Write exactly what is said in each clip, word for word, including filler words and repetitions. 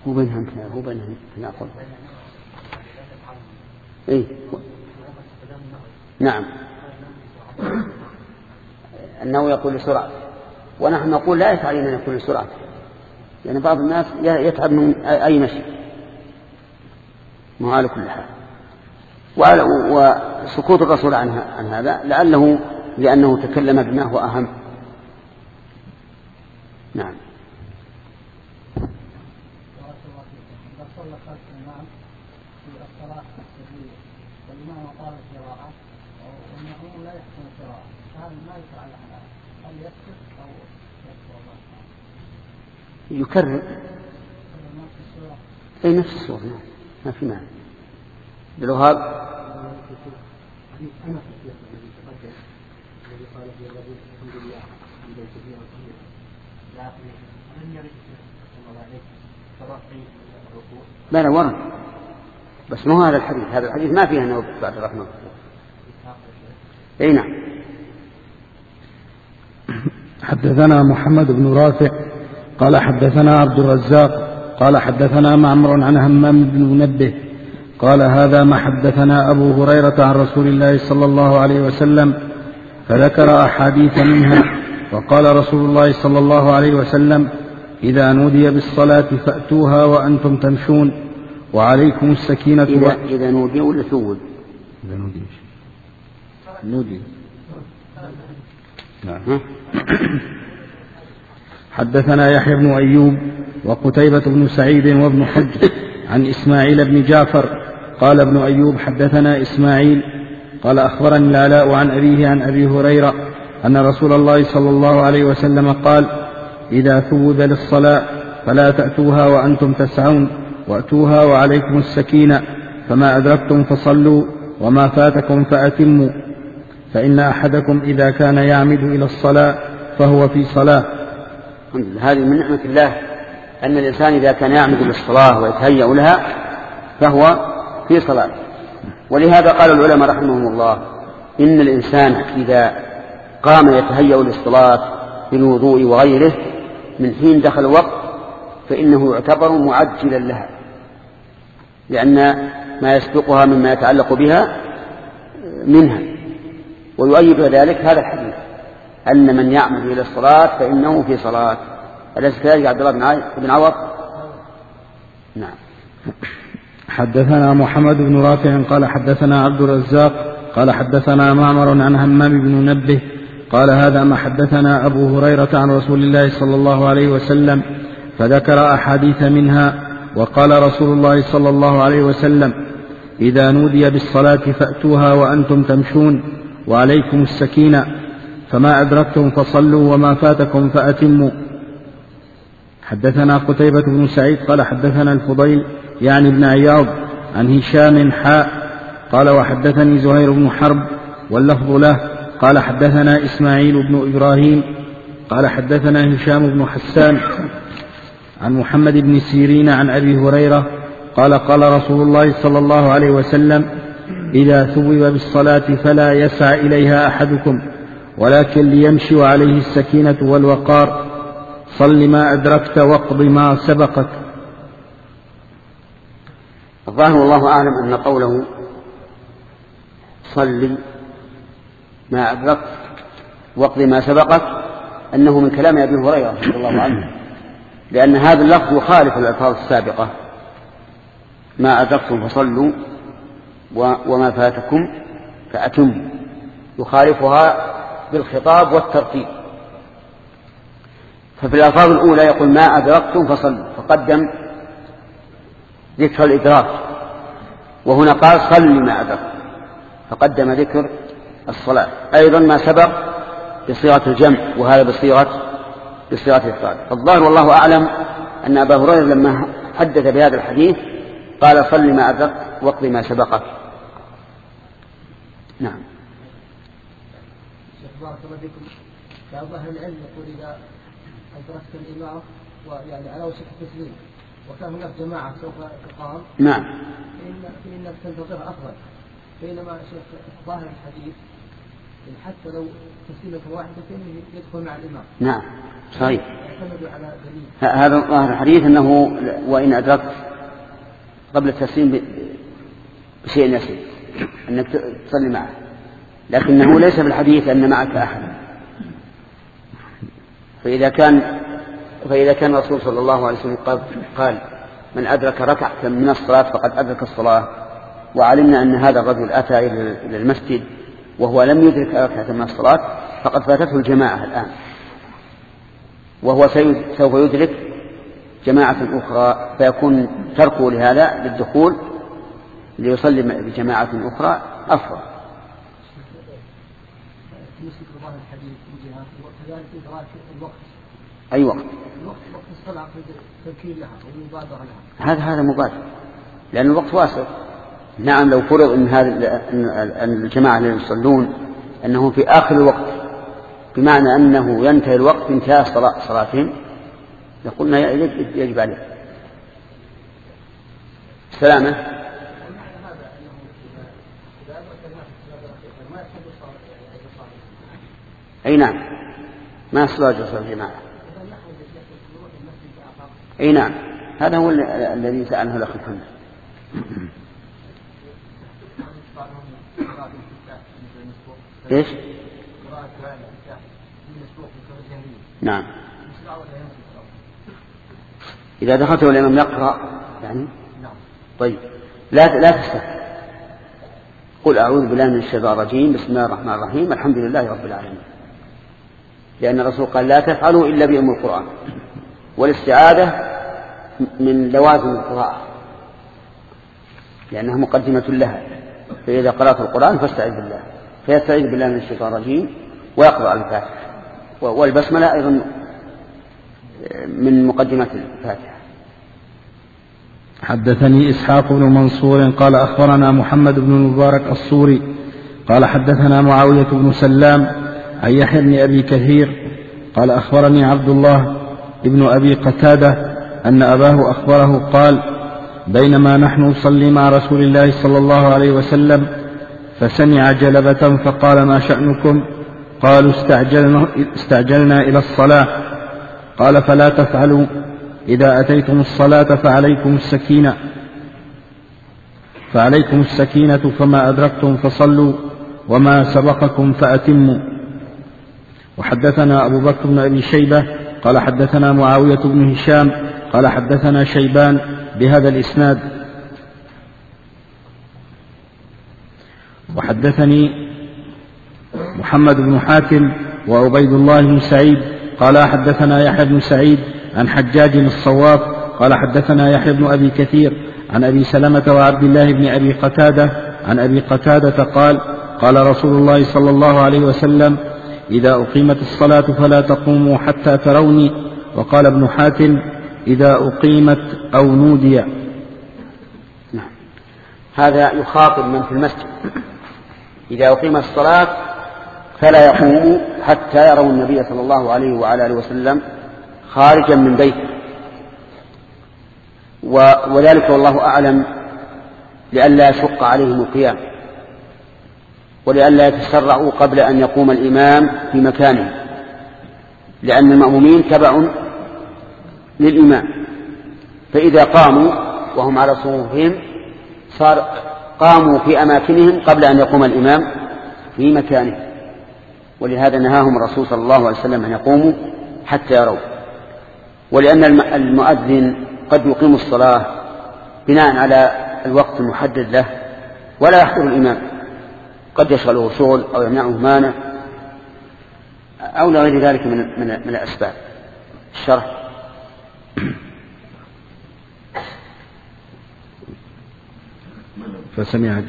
هو بينهم هو بينهم نأخذ إيه نعم أنه يقول لسرعة، ونحن نقول لا يفعل أن يقول لسرعة، لأن يعني بعض الناس يتعب من أي مشي ما على كل حال. وسكوت الرسول عن هذا لعله لأنه تكلم بما هو أهم. نعم. يكرر أي نفس الصورة ما في معنى. بالوهاب لا لا ورد، بس مو هذا الحديث، هذا الحديث ما فيه أنه بعد الرحمة. أي نعم. حدثنا محمد بن رافع قال حدثنا عبد الرزاق قال حدثنا معمر عن همام بن منبه قال هذا ما حدثنا أبو هريرة عن رسول الله صلى الله عليه وسلم، فذكر أحاديث منها، وقال رسول الله صلى الله عليه وسلم إذا نودي بالصلاة فأتوها وأنتم تمشون وعليكم السكينة. إذا, إذا نودي ولا ثول؟ إذا نودي نودي. نعم. حدثنا يحيى بن أيوب وقتيبة بن سعيد وابن حجر عن إسماعيل بن جعفر قال ابن أيوب حدثنا إسماعيل قال أخبرني العلاء عن أبيه عن أبي هريرة أن رسول الله صلى الله عليه وسلم قال إذا ثوب للصلاة فلا تأتوها وأنتم تسعون وأتوها وعليكم السكينة، فما أدركتم فصلوا وما فاتكم فأتموا، فإن أحدكم إذا كان يعمد إلى الصلاة فهو في صلاة. هذه من نعمة الله أن الإنسان إذا كان يعمد للصلاة ويتهيأ لها فهو في صلاة. ولهذا قال العلماء رحمهم الله إن الإنسان إذا قام يتهيأ للصلاة بالوضوء وغيره من حين دخل الوقت فإنه يعتبر معجلا لها، لأن ما يسبقها مما يتعلق بها منها. ويؤيد ذلك هذا الحديث أن من يعمد إلى الصلاة فإنه في صلاة. أليس كذلك عبد الله بن عوض؟ نعم. حدثنا محمد بن رافع قال حدثنا عبد الرزاق قال حدثنا معمر عن همام بن منبه قال هذا ما حدثنا أبو هريرة عن رسول الله صلى الله عليه وسلم، فذكر أحاديث منها، وقال رسول الله صلى الله عليه وسلم إذا نودي بالصلاة فأتوها وأنتم تمشون وعليكم السكينة، فما أدركتم فصلوا وما فاتكم فأتموا. حدثنا قتيبة بن سعيد قال حدثنا الفضيل يعني ابن عياض عن هشام حاء قال وحدثني زهير بن حرب واللفظ له قال حدثنا إسماعيل بن إبراهيم قال حدثنا هشام بن حسان عن محمد بن سيرين عن أبي هريرة قال قال رسول الله صلى الله عليه وسلم إذا ثوب بالصلاة فلا يسعى إليها أحدكم ولكن ليمشي وعليه السكينة والوقار، صل ما أدركت واقض ما سبقك. الظاهر والله أعلم أن قوله صل ما أدركت واقض ما سبقك أنه من كلام أبي هريرة رضي الله عنه، لأن هذا اللفظ يخالف الألفاظ السابقة ما أدركتم فصلوا وما فاتكم فأتموا، يخالفها بالخطاب والترتيب. ففي الألفاظ الأولى يقول ما أدركتم فصلوا فقدم ذكر الإدراك، وهنا قال صل ما أدركت فقدم ذكر الصلاة. أيضا ما سبق بصيغة الجمع وهذا بصيغة بصيغة الإفراد. الظاهر والله أعلم أن أبا هريرة لما حدث بهذا الحديث قال صل ما أدركت واقض ما سبقك. نعم. بارك الله فيكم. بعض أهل العلم يقول إذا أدركت الإمام ويعني على وشك التسليم وكان هناك جماعة سوف تقام نعم فإن فإنك تنتظر أفضل، بينما شيخ ظاهر الحديث حتى لو تسليمة واحدة يدخل مع الإمام. نعم صحيح. يعتمد على دليل. هذا ظاهر الحديث أنه وإن أدركت قبل التسليم بشيء يسير أنك تصلي معه، لكنه ليس بالحديث أن معك أحد. فإذا كان فإذا كان الرسول صلى الله عليه وسلم قال من أدرك ركعة من الصلاة فقد أدرك الصلاة، وعلمنا أن هذا الرجل أتى إلى المسجد وهو لم يدرك ركعة من الصلاة فقد فاتته الجماعة الآن، وهو سوف يدرك جماعة أخرى، فيكون تركه لهذا للدخول ليصلي بجماعة أخرى أفضل. أي وقت؟ وقت الصلاة تذكير لها ومبادرة لها. هذا هذا مبادر لأن الوقت واسع. نعم لو فرض أن هذا الجماعة الذين يصلون أنه في آخر الوقت بمعنى أنه ينتهي الوقت انتهاء صلاة صلاتهم لقلنا يجب عليه سلامة. أي نعم ما صلاة جلسة الجماعة. أي نعم هذا هو الذي سأله الأخ محمد. إيش؟ نعم إذا دخلت والإمام يقرأ يعني طيب لا لا تستفل. قل أعوذ بالله من الشيطان الرجيم بسم الله الرحمن الرحيم الحمد لله رب العالمين، لأن الرسول قال لا تفعلوا إلا بأم القرآن، والاستعاذة من لوازم القراءة لأنها مقدمة لها، فإذا قرأت القرآن فاستعذ بالله، فيستعيذ بالله من الشيطان الرجيم ويقرأ الفاتحة، والبسملة أيضا من مقدمة الفاتحة. حدثني إسحاق بن منصور قال أخبرنا محمد بن المبارك الصوري قال حدثنا معاوية بن سلام عن يحيى بن أبي كثير قال أخبرني عبد الله ابن أبي قتادة أن أباه أخبره قال بينما نحن نصلي مع رسول الله صلى الله عليه وسلم فسمع جلبة فقال ما شأنكم؟ قالوا استعجلنا, استعجلنا إلى الصلاة. قال فلا تفعلوا، إذا أتيتم الصلاة فعليكم السكينة فعليكم السكينة فما أدركتم فصلوا وما سبقكم فأتموا. وحدثنا أبو بكر بن أبي شيبة قال حدثنا معاوية بن هشام قال حدثنا شيبان بهذا الإسناد. وحدثني محمد بن حاتم وعبيد الله بن سعيد قال حدثنا يحيى بن سعيد عن حجاج الصواب قال حدثنا يحيى بن أبي كثير عن أبي سلمة وعبد الله بن أبي قتادة عن أبي قتادة قال قال رسول الله صلى الله عليه وسلم إذا أقيمت الصلاة فلا تقوموا حتى تروني. وقال ابن حاتم إذا أقيمت أو نودي. نعم. هذا يخاطب من في المسجد إذا أقيمت الصلاة فلا يقوموا حتى يروا النبي صلى الله عليه وعلى آله وسلم خارجا من بيته، وذلك والله أعلم لئلا يشق عليهم القيام ولئلا يتسرعوا قبل أن يقوم الإمام في مكانه، لأن المأمومين تبع للإمام، فإذا قاموا وهم على صفوفهم صار قاموا في أماكنهم قبل أن يقوم الإمام في مكانه، ولهذا نهاهم الرسول صلى الله عليه وسلم أن يقوموا حتى يروا. ولأن المؤذن قد يقيم الصلاة بناء على الوقت المحدد له ولا يحضر الإمام، قد يشغله شغل أو يمنعه مانع أو لغير ذلك من, من, من الأسباب. الشرح فسمع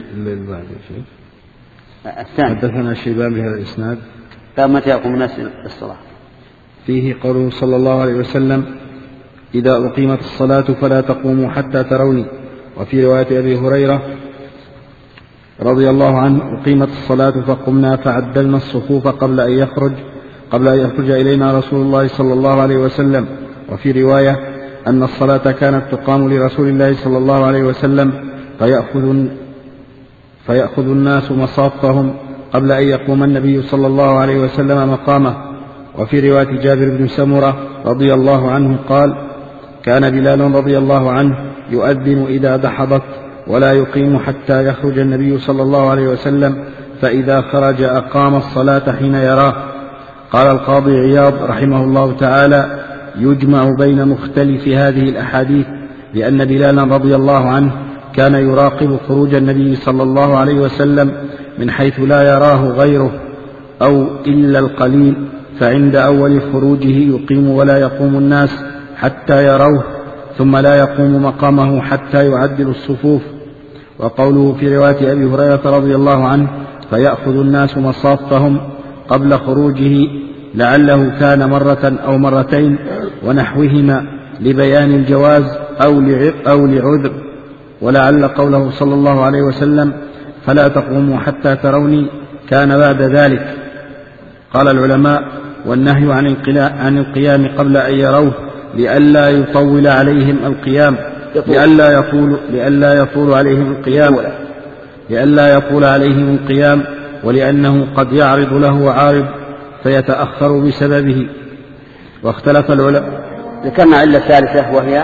الثاني حدثنا شيبان بهذا الإسناد متى يقوم الناس الصلاة فيه قوله صلى الله عليه وسلم إذا أقيمت الصلاة فلا تقوموا حتى تروني. وفي رواية أبي هريرة رضي الله عنه أقيمت الصلاة فقمنا فعدلنا الصفوف قبل أن يخرج قبل أن يخرج إلينا رسول الله صلى الله عليه وسلم. وفي رواية أن الصلاة كانت تقام لرسول الله صلى الله عليه وسلم فيأخذ, فيأخذ الناس مصافهم قبل أن يقوم النبي صلى الله عليه وسلم مقامه. وفي رواية جابر بن سمرة رضي الله عنه قال: كان بلال رضي الله عنه يؤذن إذا دحضت ولا يقيم حتى يخرج النبي صلى الله عليه وسلم، فإذا خرج أقام الصلاة حين يراه. قال القاضي عياض رحمه الله تعالى: يجمع بين مختلف هذه الأحاديث، لأن بلالا رضي الله عنه كان يراقب خروج النبي صلى الله عليه وسلم من حيث لا يراه غيره أو إلا القليل، فعند أول خروجه يقيم ولا يقوم الناس حتى يروه، ثم لا يقوم مقامه حتى يعدل الصفوف. وقوله في رواية أبي هريرة رضي الله عنه: فيأخذ الناس مصافهم قبل خروجه، لعله كان مرة أو مرتين ونحوهما لبيان الجواز أو لعذر، ولعل قوله صلى الله عليه وسلم: فلا تقوموا حتى تروني كان بعد ذلك. قال العلماء: والنهي عن القيام قبل أن يروه لئلا يطول عليهم القيام لئلا يطول لئلا يطول عليهم القيام لئلا يطول عليهم القيام ولأنه قد يعرض له عارض فيتأخر بسببه. واختلف العلماء. ذكرنا علة ثالثة وهي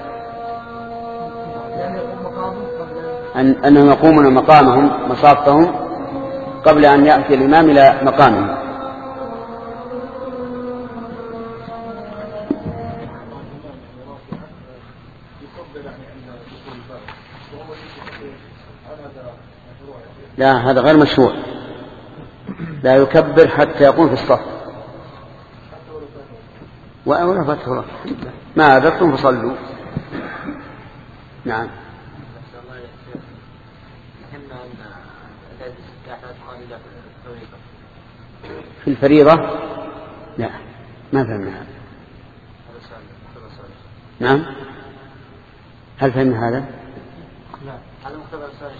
أن أنهم يقومون مقامهم مصافهم قبل أن يأتي الإمام إلى مقامه. لا، هذا غير مشروع، لا يكبر حتى يكون في الصف وأولا فتح ما أدركتم فصلوا. نعم. في الفريضة لا، ما فهمنا هذا. نعم، هل فهمنا هذا؟ لا، هذا مختبر السؤال.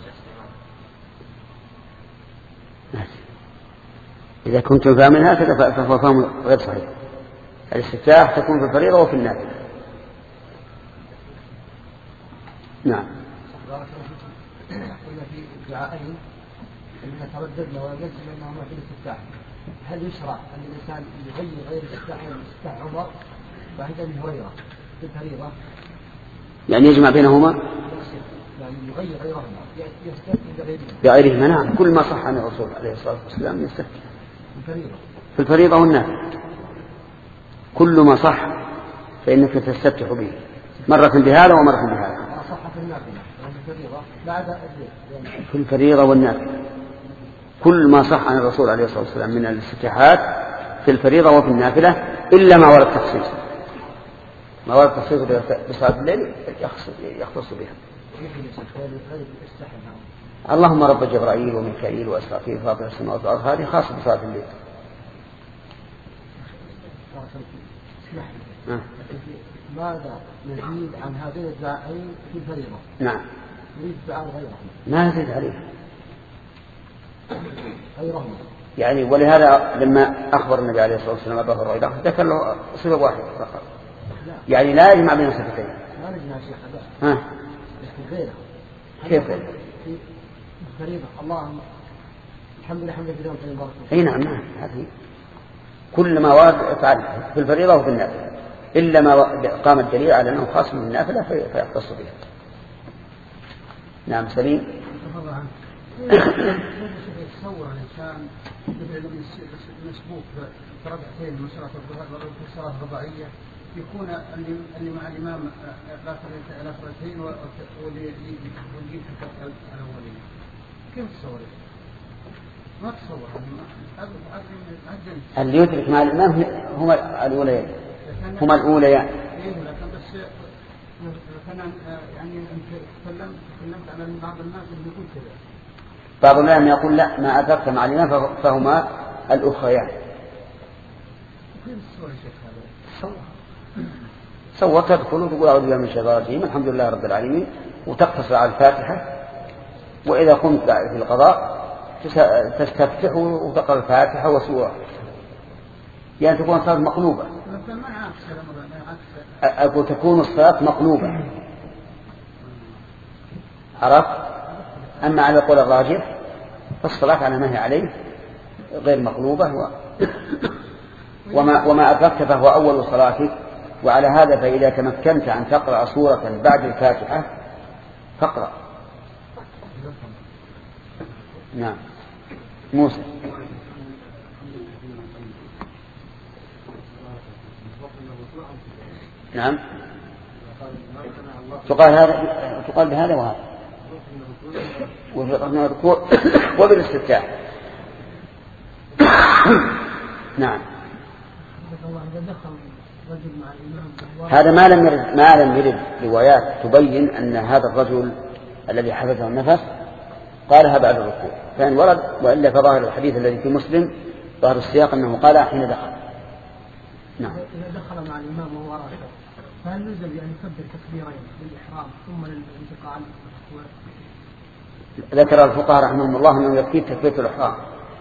إذا كنتم فاهمين هكذا فهو فهم غير صحيح. الاستفتاح تكون في الفريضة وفي النافلة. نعم. قلنا في الدعائين أننا ترددنا ويجب أنهما في الاستفتاح. هل يشرع أن الإنسان يغير غير الاستفتاح والاستفتاح عمر بعد أبي هريرة في الفريضة؟ يعني يجمع بينهما؟ يعني يغير غيرهما يستفتح بغيرهما. بغيرهما نعم، كل ما صح عن الرسول عليه الصلاة والسلام يستفتح الفريضة. في الفريضة والنافلة كل ما صح فإنك تستفتح به مرة بهذا ومرة بهذا. صح في النافلة الفريضة بعد في الفريضة والنافلة كل ما صح عن الرسول عليه الصلاة والسلام من الاستفتاحات في الفريضة وفي النافلة إلا ما ورد تخصيص ما ورد تخصيص بصلاة الليل يختص بها. اللهم رب جبرائيل وميكائيل وإسرافيل فاطر السماوات والأرض هذه خاصة بصلاة الليل. ماذا نزيد عن هذين الدعائين في الفريضة؟ نعم. نريد دعاء غيرهم. ما نزيد عليه غيرهم. يعني ولهذا لما أخبر النبي عليه الصلاة والسلام أبا هريرة ذكر له صفة واحدة فقط. يعني لا يجمع بين صفتين. ما نجمع شيخ ها. غيره. كيف غيره؟ في الفريضة اللهم الحمد لله حمدا كثيرا طيبا بارك فيه. اي نعم نعم هذه كل ما ورد فعل في الفريضة وفي النافلة إلا ما قام الدليل على أنه خاص من النافلة فيختص بها. نعم سليم. يتصور الإنسان مسبوق بركعتين من صلاة الظهر وفي الصلاة الرباعية يكون اللي مع الإمام لا فرتين واللي يجيب الأولين. كيف تصور؟ ما تصور. اللي يدرك مع الإمام هما الأوليان هما الأوليان. لكن بس مثلا يعني أنت تكلمت تكلمت على بعض الناس اللي يقول كذا. بعض الناس يقول لا ما أدركت مع الإمام فهما الأخريان. كيف تصور الشيخ هذا؟ صور صور تدخل وتقول أعوذ بالله من الشيطان الرجيم الحمد لله رب العالمين وتقتصر على الفاتحة، وإذا قمت في القضاء تستفتح وتقرأ الفاتحة وسورة يعني تكون الصلاة مقلوبة. أقول تكون الصلاة مقلوبة عرفت. أما على قول الراجح فالصلاة على ما هي عليه غير مقلوبة و... وما, وما أدركت فهو أول صلاتك. وعلى هذا فإذا تمكنت أن تقرأ سورة بعد الفاتحة فاقرأ. نعم. موسى. نعم. تقال هذا تقال بهذا وهذا وفي الركوع وبالاستفتاح. نعم. هذا ما لم يرد ما لم يرد روايات تبين أن هذا الرجل الذي حفظه النفس قالها بعد الركوع، فإن ورد وإلا فظاهر الحديث الذي في مسلم ظاهر السياق أنه قال حين دخل. نعم. إذا دخل مع الإمام وهو راكع فهل يلزم أن يكبر تكبيرين للإحرام ثم للانتقال؟ ذكر الفقهاء رحمهم الله أنه يكفي تكبيرة الإحرام،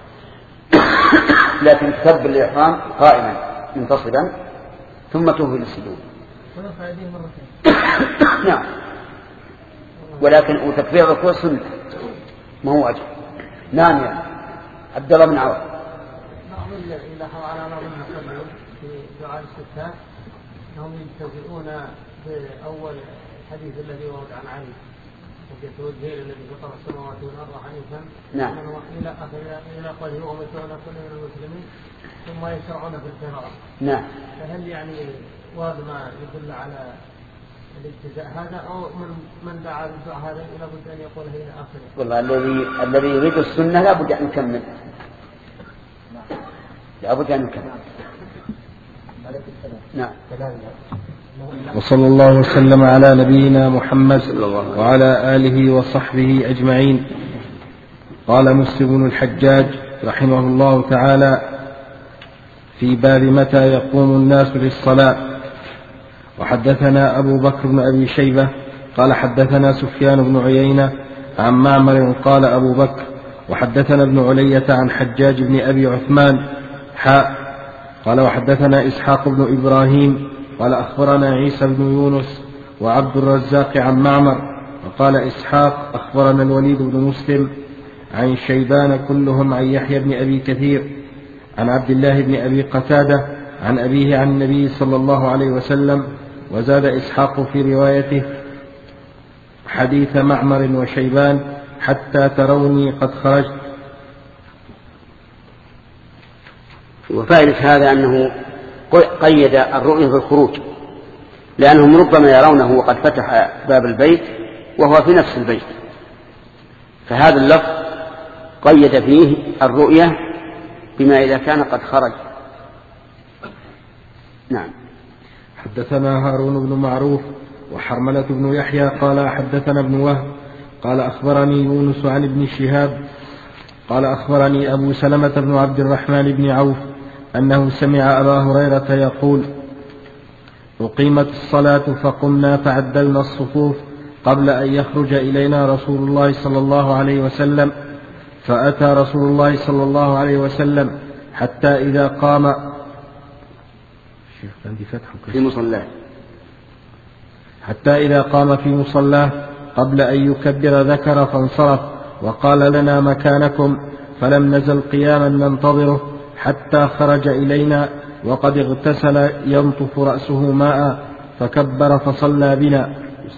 لكن تكبر الإحرام قائما منتصبا ثم تهوي للسجود. ويرفع يديه مرتين. نعم. ولكن وتكبير الركوع سنة ما هو واجب. نعم يا عبد الله بن عوف. بعض الذين لاحظوا على بعض المصلين في دعاء الاستفتاح انهم ينتفعون باول الحديث الذي ورد عن علي ويتوجه الذي فطر السماوات والارض حنيفا. نعم. الى الى قوله ومن كان كل من المسلمين ثم يشرعون في القراءة. نعم. فهل يعني وهذا ما يدل على الابتداء هذا أو من من دعا بالدعاء هذا لابد أن يقول إلى آخره؟ والله الذي الذي يريد السنة لابد أن يكمل. لابد أن يكمل. نعم. وصلى الله وسلم على نبينا محمد وعلى آله وصحبه أجمعين. قال مسلم بن الحجاج رحمه الله تعالى في باب متى يقوم الناس للصلاة. وحدثنا أبو بكر بن أبي شيبة قال حدثنا سفيان بن عيينة عن معمر قال أبو بكر وحدثنا ابن علية عن حجاج بن أبي عثمان حاء قال وحدثنا إسحاق بن إبراهيم قال أخبرنا عيسى بن يونس وعبد الرزاق عن معمر وقال إسحاق أخبرنا الوليد بن مسلم عن شيبان كلهم عن يحيى بن أبي كثير عن عبد الله بن أبي قتادة عن أبيه عن النبي صلى الله عليه وسلم. وزاد إسحاق في روايته حديث معمر وشيبان حتى تروني قد خرجت. وفائدة هذا أنه قيد الرؤية بالخروج، لأنهم ربما يرونه وقد فتح باب البيت وهو في نفس البيت، فهذا اللفظ قيد فيه الرؤية بما إذا كان قد خرج. نعم. حدثنا هارون بن معروف وحرملة بن يحيى قال حدثنا ابن وهب قال أخبرني يونس عن ابن شهاب قال أخبرني أبو سلمة بن عبد الرحمن بن عوف أنه سمع أبا هريرة يقول أقيمت الصلاة فقمنا فعدلنا الصفوف قبل أن يخرج إلينا رسول الله صلى الله عليه وسلم، فأتى رسول الله صلى الله عليه وسلم حتى إذا قام في مصلاه حتى إذا قام في مصلاه قبل أن يكبر ذكر فانصرف وقال لنا مكانكم، فلم نزل قياما ننتظره حتى خرج إلينا وقد اغتسل ينطف رأسه ماء فكبر فصلى بنا.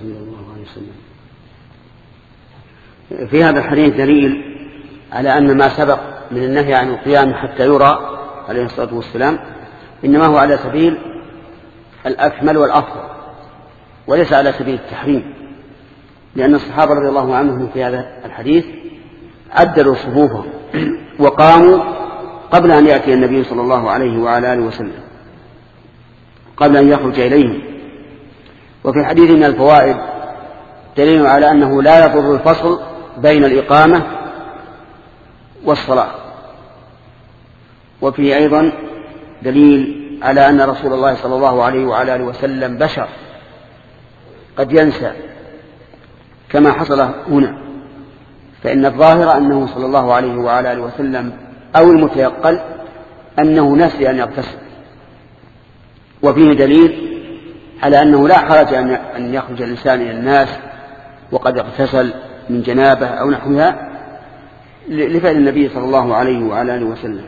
في هذا الحديث دليل على أن ما سبق من النهي عن القيام حتى يرى عليه الصلاة والسلام إنما هو على سبيل الأكمل والأفضل وليس على سبيل التحريم، لأن الصحابة رضي الله عنهم في هذا الحديث عدلوا صفوفهم وقاموا قبل أن يأتي النبي صلى الله عليه وعلى آله وسلم، قبل أن يخرج إليهم. وفي الحديث من الفوائد دليل على أنه لا يضر الفصل بين الإقامة والصلاة. وفيه أيضا دليل على أن رسول الله صلى الله عليه وعلى آله وسلم بشر قد ينسى كما حصل هنا، فإن الظاهر أنه صلى الله عليه وعلى آله وسلم أو المتيقن أنه نسي أن يغتسل. وفيه دليل على أنه لا حرج أن يخرج الإنسان إلى الناس وقد اغتسل من جنابه أو نحوها لفعل النبي صلى الله عليه وعلى آله وسلم.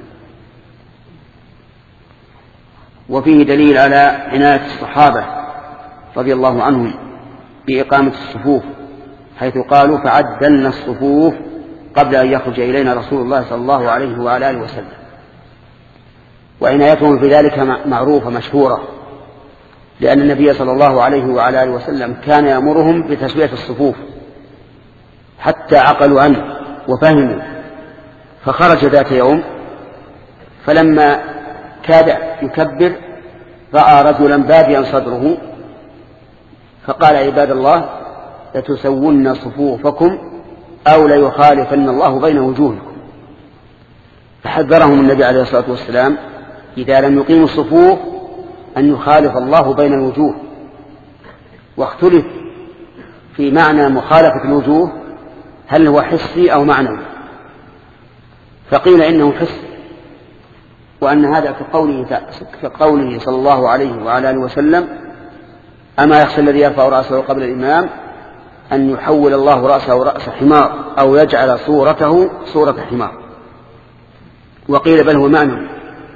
وفيه دليل على عناية الصحابة رضي الله عنهم بإقامة الصفوف، حيث قالوا فعدلنا الصفوف قبل أن يخرج إلينا رسول الله صلى الله عليه وعلى آله وسلم. وعنايتهم في ذلك معروفة مشهورة، لأن النبي صلى الله عليه وعلى آله وسلم كان يأمرهم بتسوية الصفوف حتى عقلوا عنه وفهموا. فخرج ذات يوم فلما كاد يكبر رأى رجلا باديا صدره فقال عباد الله لتسون صفوفكم أو ليخالفن الله بين وجوهكم. فحذرهم النبي عليه الصلاة والسلام إذا لم يقيموا الصفوف أن يخالف الله بين الوجوه. واختلف في معنى مخالفة الوجوه هل هو حسي أو معنوي، فقيل إنه حسي، وأن هذا كقوله, كقوله صلى الله عليه وعلى آله وسلم أما يخشى الذي يرفع رأسه قبل الإمام أن يحول الله رأسه رأس حمار أو يجعل صورته صورة حمار. وقيل بل هو معنوي،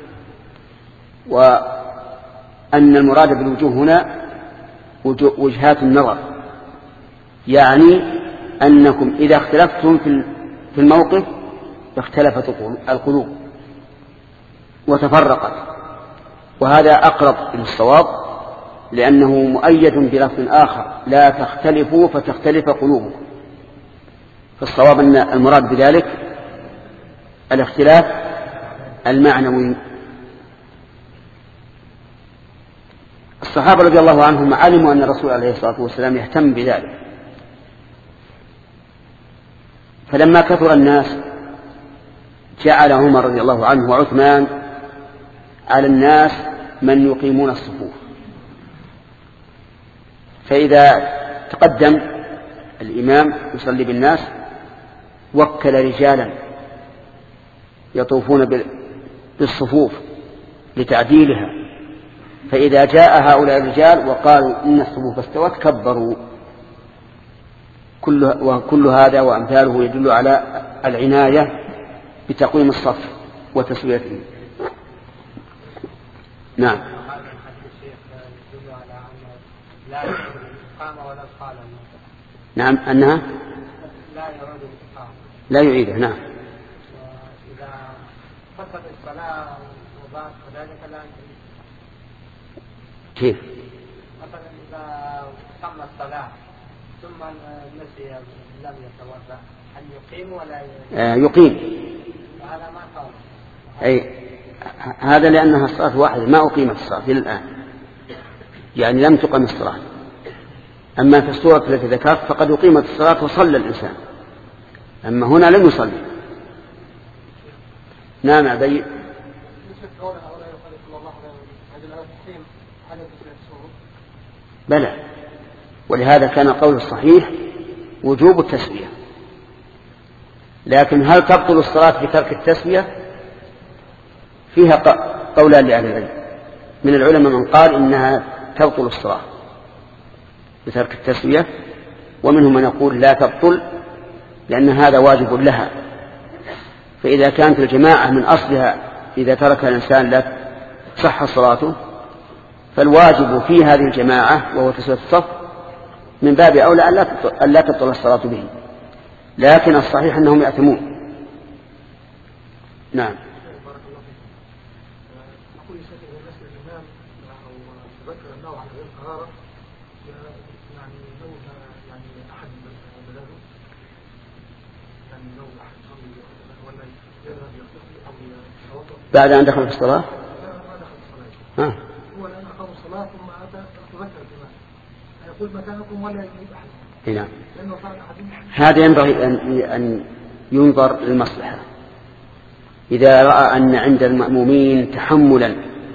وأن المراد بالوجوه هنا وجهات النظر، يعني أنكم إذا اختلفتم في الموقف اختلفت القلوب وتفرقت، وهذا أقرب للصواب لأنه مؤيد بلفظ آخر لا تختلفوا فتختلف قلوبكم. فالصواب أن المراد بذلك الاختلاف المعنوي. الصحابة رضي الله عنهم علموا أن الرسول عليه الصلاة والسلام يهتم بذلك، فلما كثر الناس جعل عمر رضي الله عنه وعثمان على الناس من يقيمون الصفوف. فإذا تقدم الإمام يصلي بالناس وكل رجالا يطوفون بالصفوف لتعديلها، فإذا جاء هؤلاء الرجال وقالوا إن الصفوف استوت كبروا. كل وكل هذا وأمثاله يدل على العناية بتقويم الصف وتسويته. نعم. نعم أنها لا يعيده. نعم. إذا فسد الصلاة وبعد ذلك لا كيف؟ مثلا إذا تم الصلاة ثم نسي لم يتوضأ هل يقيم ولا آه يقيم؟ هذا ما قال. أي هذا لأنها الصلاة واحدة ما أقيمت الصلاة إلى الآن، يعني لم تقم الصلاة. أما في الصورة التي ذكرت فقد أقيمت الصلاة وصلى الإنسان، أما هنا لم يصلي. نعم أبي. بلى، ولهذا كان قول الصحيح وجوب التسوية. لكن هل تبطل الصلاة بترك التسوية؟ فيها قولان لأهل العلم. من العلماء من قال إنها تبطل الصلاة بترك التسوية، ومنهم من يقول لا تبطل لأن هذا واجب لها. فإذا كانت الجماعة من أصلها إذا ترك الإنسان لا صح صلاته، فالواجب في هذه الجماعة وهو تسوية الصف من باب أولى أن لا تبطل الصلاة به، لكن الصحيح أنهم يأثمون. نعم. بعد أن دخل في الصلاة ها هو الآن أقام الصلاة ثم أتى تذكر الإمام يقول مكانكم ولا يجيب أحد. نعم. هذا ينبغي أن ينظر للمصلحة. إذا رأى أن عند المأمومين تحملا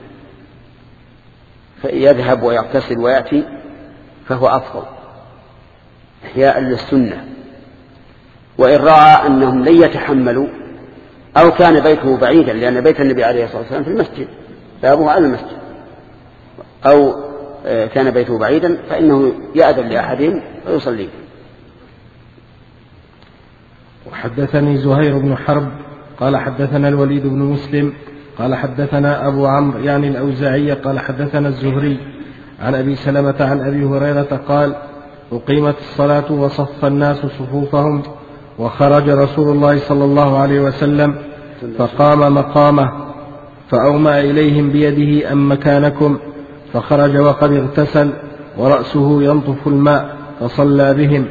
فيذهب ويغتسل ويأتي فهو أفضل إحياء للسنة. وإن رأى أنهم لن يتحملوا أو كان بيته بعيدا، لأن بيت النبي عليه الصلاة والسلام في المسجد بابه على المسجد، أو كان بيته بعيدا فإنه يأذن لأحدهم ويصلي. حدثني زهير بن حرب قال حدثنا الوليد بن مسلم قال حدثنا أبو عمرو يعني الأوزاعي قال حدثنا الزهري عن أبي سلمة عن أبي هريرة قال أقيمت الصلاة وصف الناس صفوفهم وخرج رسول الله صلى الله عليه وسلم فقام مقامه فأومأ إليهم بيده أم مكانكم، فخرج وقد اغتسل ورأسه ينطف الماء فصلى بهم.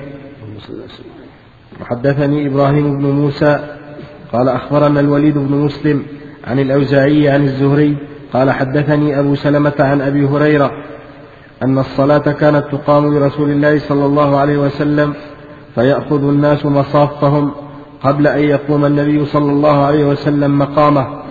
وحدثني إبراهيم بن موسى قال أخبرنا الوليد بن مسلم عن الأوزاعي عن الزهري قال حدثني أبو سلمة عن أبي هريرة أن الصلاة كانت تقام برسول الله صلى الله عليه وسلم فيأخذ الناس مصافهم قبل أن يقوم النبي صلى الله عليه وسلم مقامه.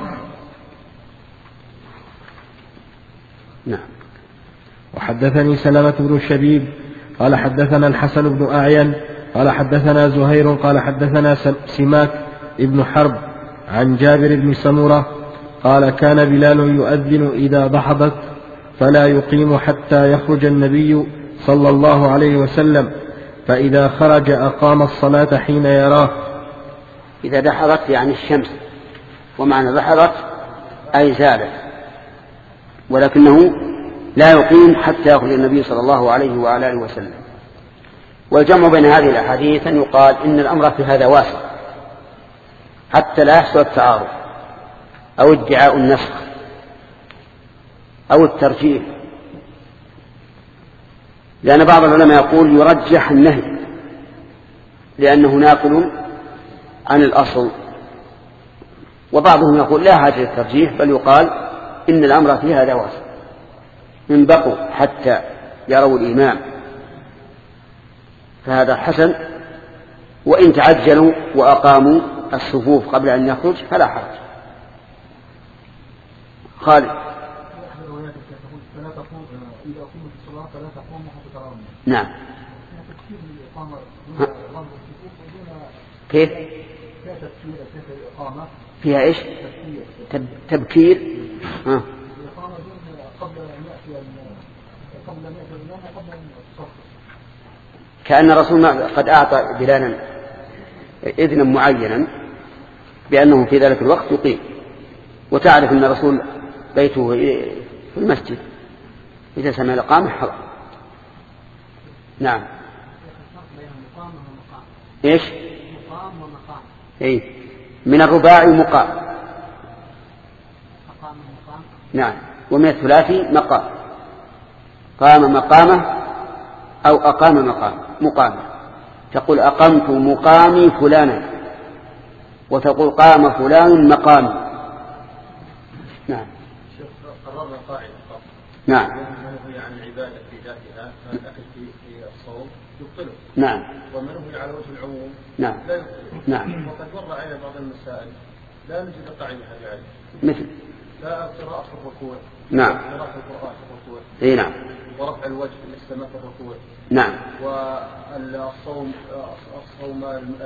نعم. وحدثني سلمة بن الشبيب قال حدثنا الحسن بن أعين قال حدثنا زهير قال حدثنا سماك ابن حرب عن جابر بن سمرة قال كان بلال يؤذن إذا دحضت فلا يقيم حتى يخرج النبي صلى الله عليه وسلم، فإذا خرج أقام الصلاة حين يراه. إذا دحضت يعني الشمس، ومعنى دحضت أي زالت، ولكنه لا يقيم حتى يخرج النبي صلى الله عليه وعلى آله وسلم. والجمع بين هذه الأحاديث أن يقال إن الأمر في هذا واسع حتى لا يحصل التعارض أو ادعاء النسخ أو الترجيح، لأن بعض العلماء يقول يرجح النهي لأنه ناقل عن الأصل، وبعضهم يقول لا حاجة للترجيح بل يقال إن الأمر في هذا واسع، إن بقوا حتى يروا الإمام فهذا حسن، وإن تعجلوا وأقاموا الصفوف قبل أن يخرج فلا حرج. خالد. نعم. كيف؟ فيها إيش؟ تبكير. ها. كأن الرسول قد أعطى بلالا إذنا معينا بأنه في ذلك الوقت يقيم، وتعرف أن الرسول بيته في المسجد إذا سمع الإقامة حضر. نعم. إيش؟ مقام ومقام. إيه من الرباعي مقام. مقام ومقام. نعم. ومن الثلاثي مقام. قام مقامه أو أقام مقام مقام. تقول أقمت مقامي فلانا، وتقول قام فلان مقامي. نعم. قررنا قاعدة. نعم. منهي عن العبادة في ذاتها، فالأكل في الصوم يبطله. نعم. ومنهي على وجه العموم. نعم. لا يبطله. نعم. وقد مر علينا بعض المسائل لا نجد قاعدة هذه عليه. مثل. لا قراءة الركوع. نعم. قراءة القرآن في الركوع. إيه نعم. ورفع الوجه إلى السماء في الركوع. نعم. والصوم الصوم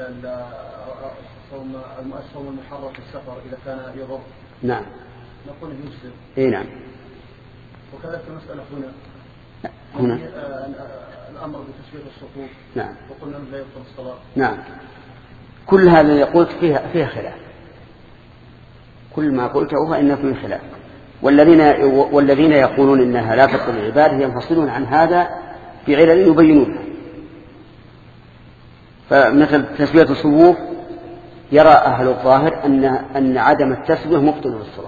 الصوم الصوم المحرم في السفر إذا كان يضر. نعم. نقول يجزم. إيه نعم. وكذلك المسألة هنا. هنا. الأمر بتسوية الصفوف. نعم. وقلنا لا يبطل الصلاة. نعم. كل هذا اللي قلت فيها فيها خلاف. كل ما قلته فإنه فيه خلاف. والذين والذين يقولون إنها لا تبطل العبادة ينفصلون عن هذا بعلل يبينونها. فمثل تسوية الصفوف يرى أهل الظاهر أن أن عدم التسوية مبطل للصلاة،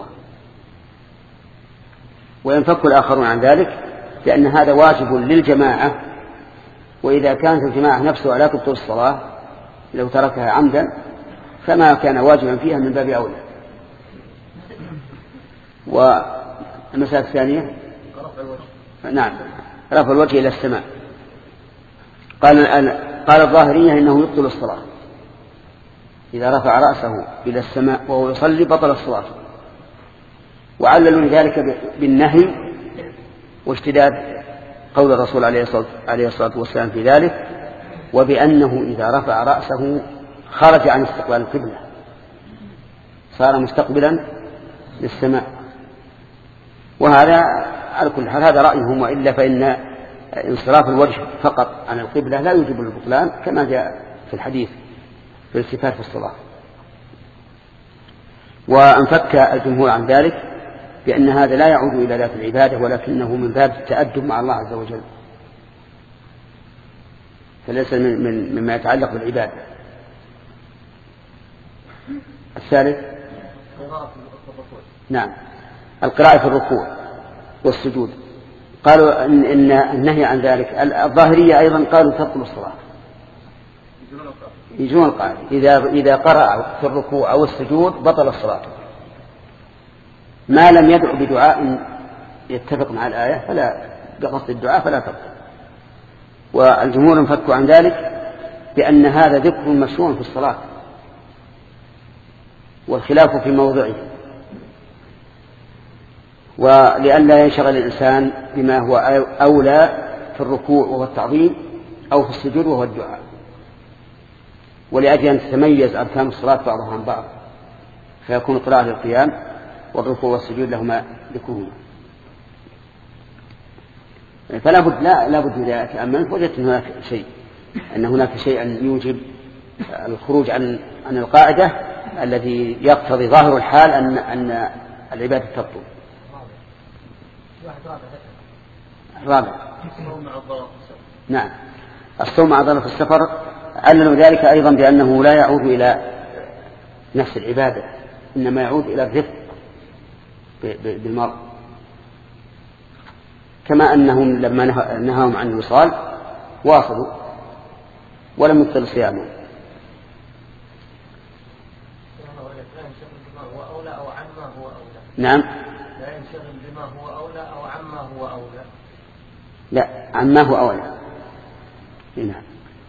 وينفك الآخرون عن ذلك لأن هذا واجب للجماعة، وإذا كانت الجماعة نفسها لا تبطل الصلاة لو تركها عمدا فما كان واجبا فيها من باب أولى. والمسألة الثانية رفع الوجه. نعم رفع الوجه إلى السماء. قال قال الظاهرية إنه يبطل الصلاة إذا رفع رأسه إلى السماء وهو يصلي بطل الصلاة، وعللوا لذلك بالنهي واشتداد قول الرسول عليه الصلاة والسلام في ذلك، وبأنه إذا رفع رأسه خرج عن استقبال القبلة صار مستقبلا للسماء. وهذا على كل حال هذا رأيهم، وإلا فإن انصراف الوجه فقط عن القبلة لا يوجب البطلان كما جاء في الحديث بالالتفات في الصلاة. وانفك الجمهور عن ذلك بأن هذا لا يعود إلى ذات العبادة ولكنه من باب التأدب مع الله عز وجل، فليس من من مما يتعلق بالعبادة. الثالث نعم القراءة في الركوع والسجود. قالوا إن, إن النهي عن ذلك. الظاهرية أيضا قالوا تبطل الصلاة، يجون القاعدة إذا إذا قرأ في الركوع أو السجود بطل الصلاة ما لم يدعو بدعاء يتفق مع الآية فلا بقصد الدعاء فلا تبطل. والجمهور انفكوا عن ذلك بأن هذا ذكر مشروع في الصلاة والخلاف في موضعه، ولئلا ينشغل الإنسان بما هو أولى في الركوع وهو التعظيم أو في السجود وهو الدعاء، ولأجل أن تتميز أركان الصلاة بعضها عن بعض فيكون القراءة للقيام والركوع والسجود لهما ذكرهما. فلا بد لا لا بد إذا تأملت وجدت هناك شيء أن هناك شيئا يوجب الخروج عن عن القاعدة الذي يقتضي ظاهر الحال أن أن العبادة تبطل. الرابع نعم الصوم مع ضرر في السفر. عللوا ذلك أيضا بأنه لا يعود إلى نفس العبادة إنما يعود إلى الرفق بالمرء، كما أنهم لما نهاهم عن الوصال واصلوا ولم يبطل صيامهم. نعم لا ينشغل بما هو أولى أو عما هو أولى. لا عما هو أولى. نعم.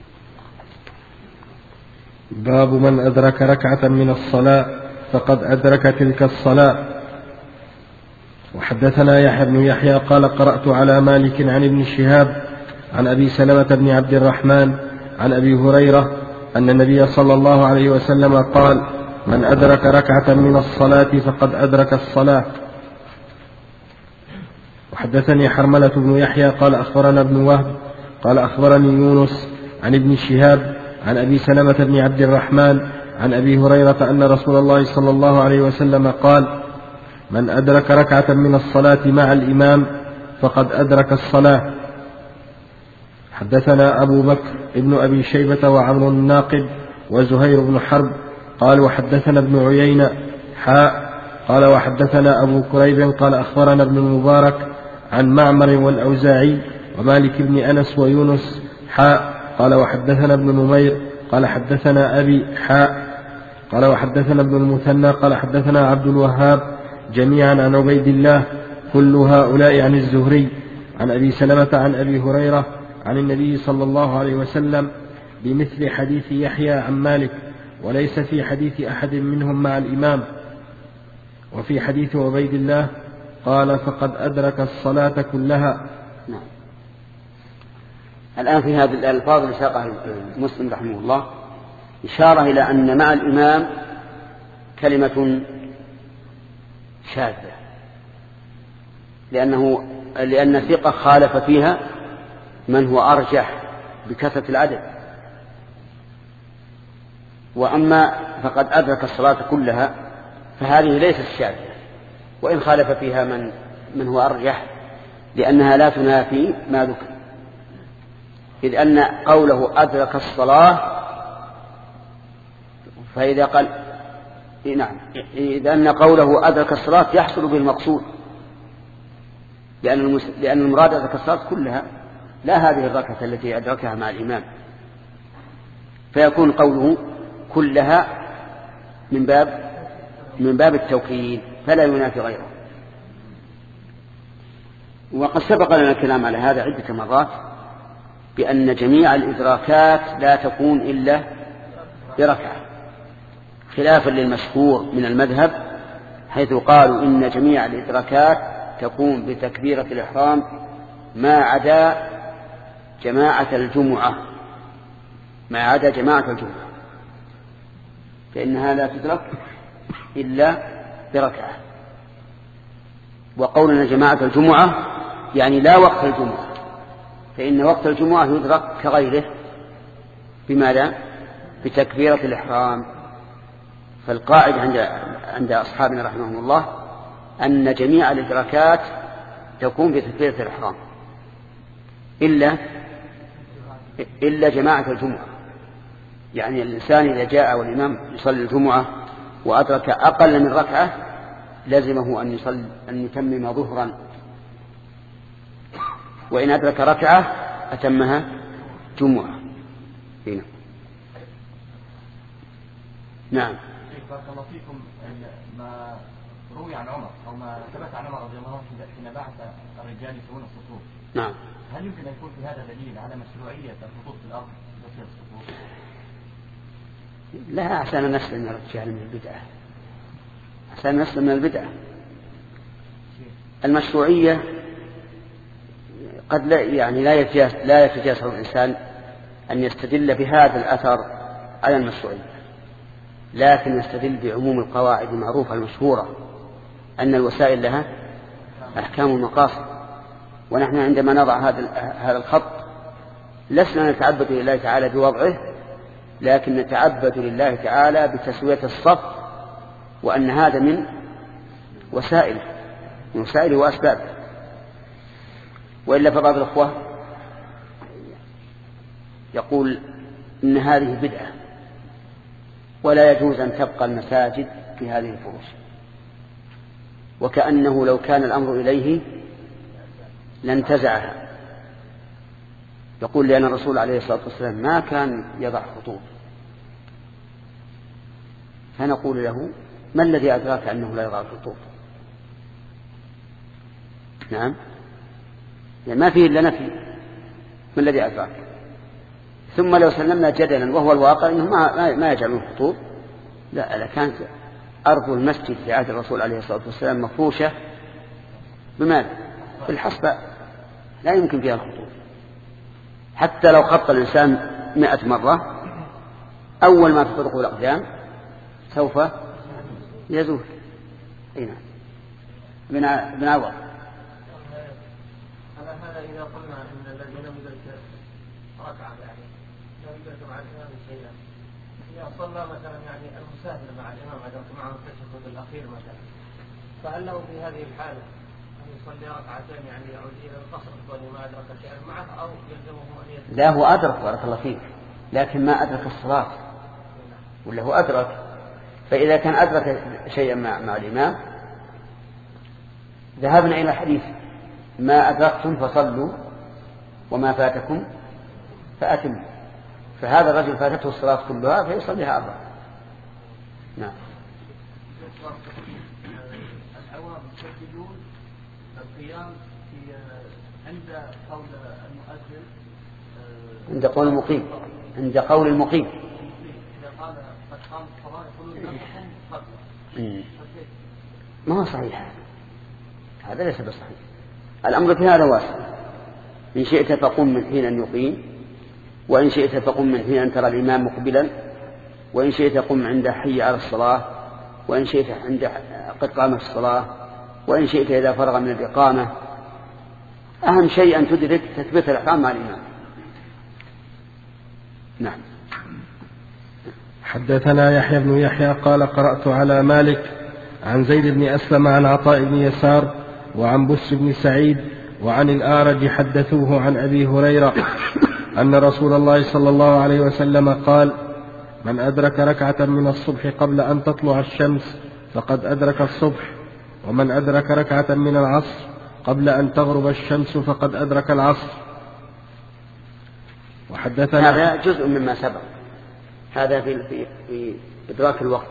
باب من أدرك ركعة من الصلاة فقد أدرك تلك الصلاة. وحدثنا يحيى بن يحيى قال قرأت على مالك عن ابن شهاب عن أبي سلمة بن عبد الرحمن عن أبي هريرة أن النبي صلى الله عليه وسلم قال من أدرك ركعة من الصلاة فقد أدرك الصلاة. وحدثني حرملة بن يحيى قال أخبرنا ابن وهب قال أخبرني يونس عن ابن شهاب عن أبي سلمة بن عبد الرحمن عن أبي هريرة أن رسول الله صلى الله عليه وسلم قال من أدرك ركعة من الصلاة مع الإمام فقد أدرك الصلاة. حدثنا أبو بكر ابن أبي شيبة وعمر الناقد وزهير بن حرب قال وحدثنا ابن عيينة حاء قال وحدثنا أبو كريب قال أخبرنا ابن المبارك عن معمر والأوزاعي ومالك بن أنس ويونس حاء قال وحدثنا ابن نمير قال حدثنا أبي حاء قال وحدثنا ابن المثنى قال حدثنا عبد الوهاب جميعا عن عبيد الله كل هؤلاء عن الزهري عن أبي سلمة عن أبي هريرة عن النبي صلى الله عليه وسلم بمثل حديث يحيى عن مالك وليس في حديث أحد منهم مع الإمام. وفي حديث عبيد الله قال فقد أدرك الصلاة كلها. نعم. الآن في هذه الألفاظ اللي ساقها مسلم رحمه الله إشارة إلى أن مع الإمام كلمة شاذة لأنه لأن الثقة خالف فيها من هو أرجح بكثرة العدد، وأما فقد أدرك الصلاة كلها فهذه ليست شاذة وإن خالف فيها من من هو أرجح لأنها لا تنافي ما ذكر، إذ أن قوله أدرك الصلاة فإذا قال نعم إذا أن قوله أدرك الصلاة يحصل بالمقصود لأن المس... لأن المراد أدرك الصلاة كلها لا هذه الركعة التي أدركها مع الإمام، فيكون قوله كلها من باب من باب التوكيد فلا ينافي غيره. وقد سبق لنا الكلام على هذا عدة مرات بأن جميع الإدراكات لا تكون إلا بركعة خلافا للمشهور من المذهب حيث قالوا إن جميع الإدراكات تكون بتكبيرة الإحرام ما عدا جماعة الجمعة ما عدا جماعة الجمعة فإنها لا تدرك إلا بركعة. وقولنا جماعة الجمعة يعني لا وقت الجمعة، فإن وقت الجمعة يدرك كغيره بماذا؟ بتكبيرة الإحرام. فالقاعدة عند عند أصحابنا رحمهم الله أن جميع الإدراكات تكون بتكبيرة الإحرام إلا إلا جماعة الجمعة. يعني الإنسان إذا جاء والإمام يصلي الجمعة وأدرك أقل من ركعة لازمه أن يصلي أن يتمم ظهرا، وإن أدرك ركعة أتمها جمعة. هنا. نعم. بارك الله فيكم. ما روي عن عمر أو ما ثبت عن عمر رضي الله عنه حين بعث الرجال يسوون الصفوف. نعم. هل يمكن أن يكون في هذا دليل على مشروعية الخطوط في الأرض وفي الصفوف؟ لا، عشان نسلم من الرجال من البدعة، عشان نسلم من البدعة. المشروعية قد لا يعني لا يتجاوز لا يتجاوز الإنسان أن يستدل بهذا الأثر على المشروعية، لكن يستدل بعموم القواعد المعروفة المشهورة أن الوسائل لها أحكام المقاصد. ونحن عندما نضع هذا هذا الخط لسنا نتعبد لله تعالى بوضعه، لكن نتعبد لله تعالى بتسوية الصف، وأن هذا من وسائل من وسائل وأسباب. وإلا فبعض الأخوة يقول إن هذه بدعة ولا يجوز أن تبقى المساجد في هذه الفروش، وكأنه لو كان الأمر إليه لانتزعها. يقول لأن الرسول عليه الصلاة والسلام ما كان يضع خطوط. فنقول له: ما الذي أدراك أنه لا يضع الخطوط؟ نعم، يعني ما فيه إلا نفي. ما الذي أدراك؟ ثم لو سلمنا جدلا وهو الواقع أنه ما, ما يجعلون خطوط، لا، لكانت أرض المسجد في عهد الرسول عليه الصلاة والسلام مفروشة بماذا؟ بالحصباء، لا يمكن فيها الخطوط. حتى لو خط الإنسان مئة مرة أول ما تطرقه الأقدام سوف يزول. أين بن عوض؟ على هذا إذا قلنا أن الذي لم يدرك ركعة يعني لم يدرك مع الإمام شيئا، إذا صلى مثلا يعني المسافر مع الإمام أدرك معه التشهد الأخير مثلا، فهل له في هذه الحالة أن يصلي ركعتين يعني يعود إلى القصر كونه ما أدرك شيئا معه، أو يلزمه أن يتبع؟ لا، هو أدرك بارك الله فيك، لكن ما أدرك الصلاة، ولا هو أدرك. فإذا كان أدرك شيئا مع, مع الإمام ذهبنا إلى الحديث: ما أدركتم فصلوا وما فاتكم فأتموا. فهذا الرجل فاتته الصلاة كلها فيصليها أربعة. نعم. العوام يسجدون القيام في عند قول المؤذن، عند قول المقيم عند قول المقيم إذا قال قد قام الصلاة يقولون لكم صلوا. ما هو صحيح، هذا ليس بصحيح. الأمر في هذا واسع: إن شئت فقم من حين أن يقيم، وإن شئت فقم من حين أن ترى الإمام مقبلا، وإن شئت قم عند حي على الصلاة، وإن شئت عند قد قامت الصلاة، وإن شئت إذا فرغ من الإقامة. أهم شيء أن تدرك تثبيت الإحرام مع الإمام. نعم. حدثنا يحيى بن يحيى قال: قرأت على مالك عن زيد بن أسلم عن عطاء بن يسار وعن بس بن سعيد وعن الآرج حدثوه عن أبي هريرة أن رسول الله صلى الله عليه وسلم قال: من أدرك ركعة من الصبح قبل أن تطلع الشمس فقد أدرك الصبح، ومن أدرك ركعة من العصر قبل أن تغرب الشمس فقد أدرك العصر. وحدثنا هذا جزء مما سبق، هذا في, في, في إدراك الوقت.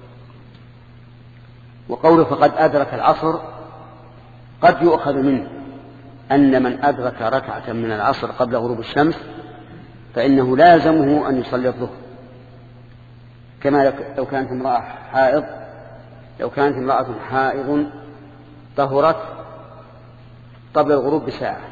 وقوله فقد أدرك العصر قد يؤخذ منه أن من أدرك ركعة من العصر قبل غروب الشمس فإنه لازمه أن يصلي الظهر، كما لو كانت امرأة حائض لو كانت امرأة حائض طهرت قبل الغروب بساعة،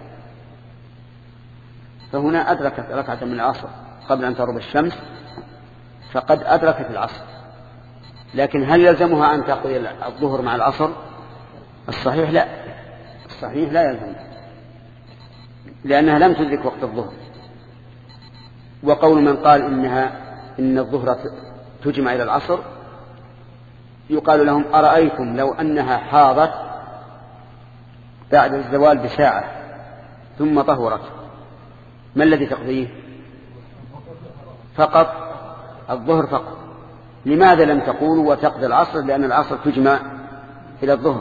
فهنا أدركت ركعة من العصر قبل أن تغرب الشمس فقد أدركت العصر. لكن هل يلزمها أن تقضي الظهر مع العصر؟ الصحيح لا، الصحيح لا يلزم، لأنها لم تدرك وقت الظهر. وقول من قال إنها إن الظهر تجمع إلى العصر يقال لهم أرأيتم لو أنها حاضت بعد الزوال بساعة ثم طهرت ما الذي تقضيه؟ فقط الظهر فقط. لماذا لم تقولوا وتقضي العصر؟ لأن العصر تجمع إلى الظهر،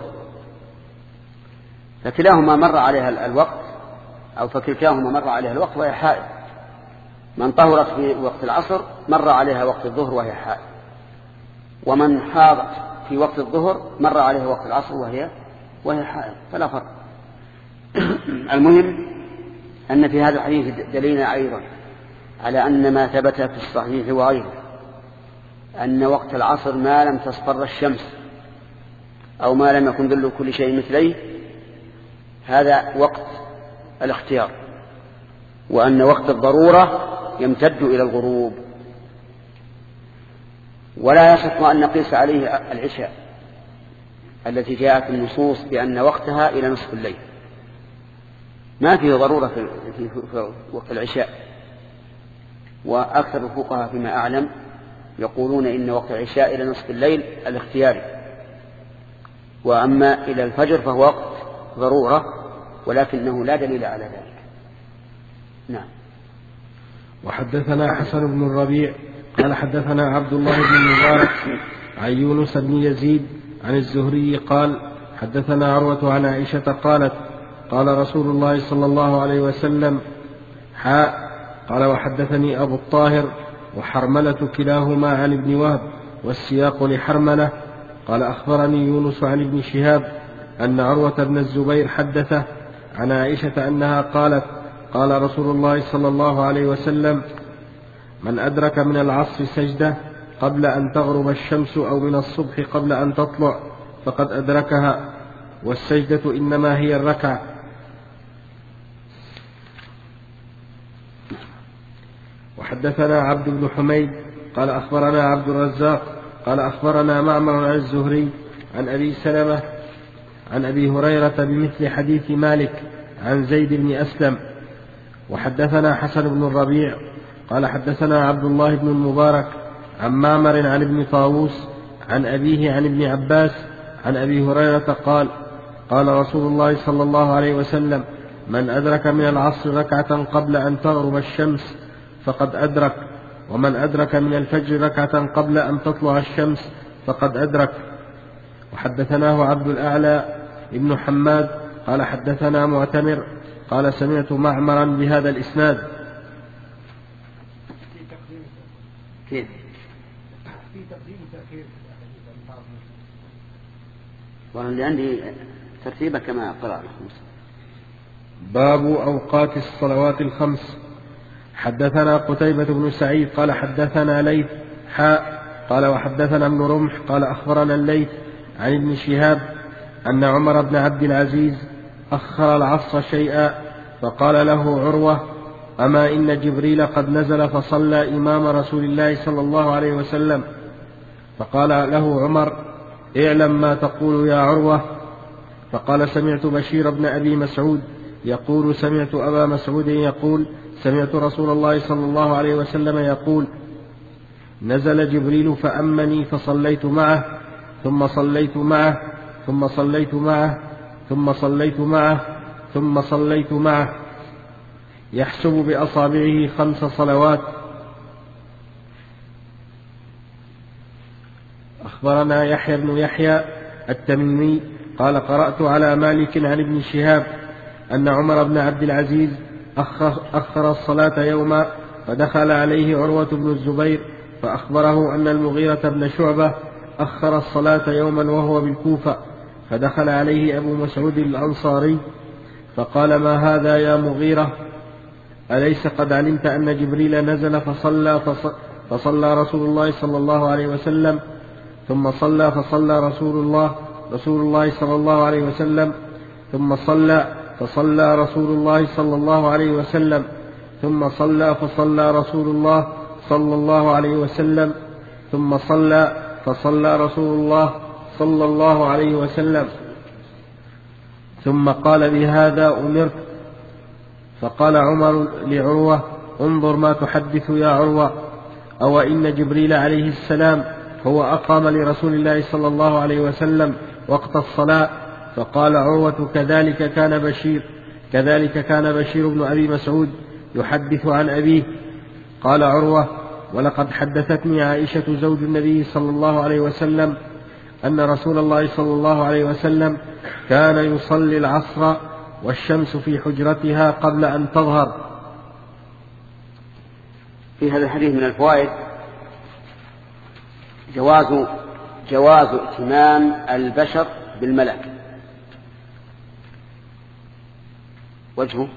فكلاهما مر عليها الوقت أو فكلتاهما مر عليها الوقت وهي حائض. من طهرت في وقت العصر مر عليها وقت الظهر وهي حائض، ومن حاضت في وقت الظهر مر عليها وقت العصر وهي وهي حائض، فلا فرق. المهم أن في هذا الحديث دليل أيضا على أن ما ثبت في الصحيح وغيره أن وقت العصر ما لم تصفر الشمس أو ما لم يكن ظل كل شيء مثليه هذا وقت الاختيار، وأن وقت الضرورة يمتد إلى الغروب. ولا يصح أن نقيس عليه العشاء التي جاءت النصوص بأن وقتها إلى نصف الليل، ما فيه ضرورة في, في, في وقت العشاء. وأكثر الفقهاء فيما أعلم يقولون إن وقت العشاء إلى نصف الليل الاختياري، وأما إلى الفجر فهو وقت ضرورة ولكنه لا دليل على ذلك. نعم. وحدثنا حسن بن الربيع قال حدثنا عبد الله بن المبارك عن يونس بن يزيد عن الزهري قال حدثنا عروة عن عائشة قالت قال رسول الله صلى الله عليه وسلم حاء قال وحدثني أبو الطاهر وحرملة كلاهما عن ابن وهب والسياق لحرملة قال أخبرني يونس عن ابن شهاب أن عروة بن الزبير حدثه عن عائشة أنها قالت قال رسول الله صلى الله عليه وسلم من أدرك من العصر سجدة قبل أن تغرب الشمس أو من الصبح قبل أن تطلع فقد أدركها، والسجدة إنما هي الركعة. وحدثنا عبد بن حميد قال أخبرنا عبد الرزاق قال أخبرنا معمر عن الزهري عن أبي سلمة عن أبي هريرة بمثل حديث مالك عن زيد بن أسلم. وحدثنا حسن بن الربيع قال حدثنا عبد الله بن المبارك عن معمر عن ابن طاووس عن أبيه عن ابن عباس عن أبي هريرة قال قال رسول الله صلى الله عليه وسلم من أدرك من العصر ركعة قبل أن تغرب الشمس فقد أدرك، ومن أدرك من الفجر ركعة قبل أن تطلع الشمس فقد أدرك. وحدثناه عبد الأعلى ابن حماد قال حدثنا معتمر قال سمعت معمرا بهذا الإسناد. كيف؟ في تقديم وتأخير. وأنا اللي عندي ترتيبه كما قرأ. باب أوقات الصلوات الخمس. حدثنا قتيبة بن سعيد قال حدثنا ليث حاء قال وحدثنا ابن رمح قال أخبرنا الليث عن ابن شهاب أن عمر بن عبد العزيز أخر العصر شيئا فقال له عروة أما إن جبريل قد نزل فصلى إمام رسول الله صلى الله عليه وسلم. فقال له عمر اعلم ما تقول يا عروة. فقال سمعت بشير بن أبي مسعود يقول سمعت أبا مسعود يقول سمعت رسول الله صلى الله عليه وسلم يقول نزل جبريل فأمني فصليت معه ثم صليت معه ثم صليت معه ثم صليت معه ثم صليت معه يحسب بأصابعه خمس صلوات. أخبرنا يحيى بن يحيى التميمي قال قرأت على مالك عن ابن شهاب أن عمر بن عبد العزيز أخر الصلاة يوما فدخل عليه عروة بن الزبير فأخبره أن المغيرة بن شعبة أخر الصلاة يوما وهو بالكوفة فدخل عليه أبو مسعود الأنصاري فقال ما هذا يا مغيرة أليس قد علمت أن جبريل نزل فصلى, فصلى رسول الله صلى الله عليه وسلم ثم صلى فصلى رسول الله رسول الله صلى الله عليه وسلم ثم صلى فصلى رسول الله صلى الله عليه وسلم ثم صلى فصلى رسول الله صلى الله عليه وسلم ثم صلى فصلى رسول الله صلى الله عليه وسلم ثم قال بهذا أمرت. فقال عمر لعروة انظر ما تحدث يا عروة. أو إن جبريل عليه السلام هو أقام لرسول الله صلى الله عليه وسلم وقت الصلاة. فقال عروة كذلك كان بشير كذلك كان بشير بن أبي مسعود يحدث عن أبيه. قال عروة ولقد حدثتني عائشة زوج النبي صلى الله عليه وسلم أن رسول الله صلى الله عليه وسلم كان يصلي العصر والشمس في حجرتها قبل أن تظهر. في هذا الحديث من الفوائد جواز جواز ائتمام البشر بالملك. وجهه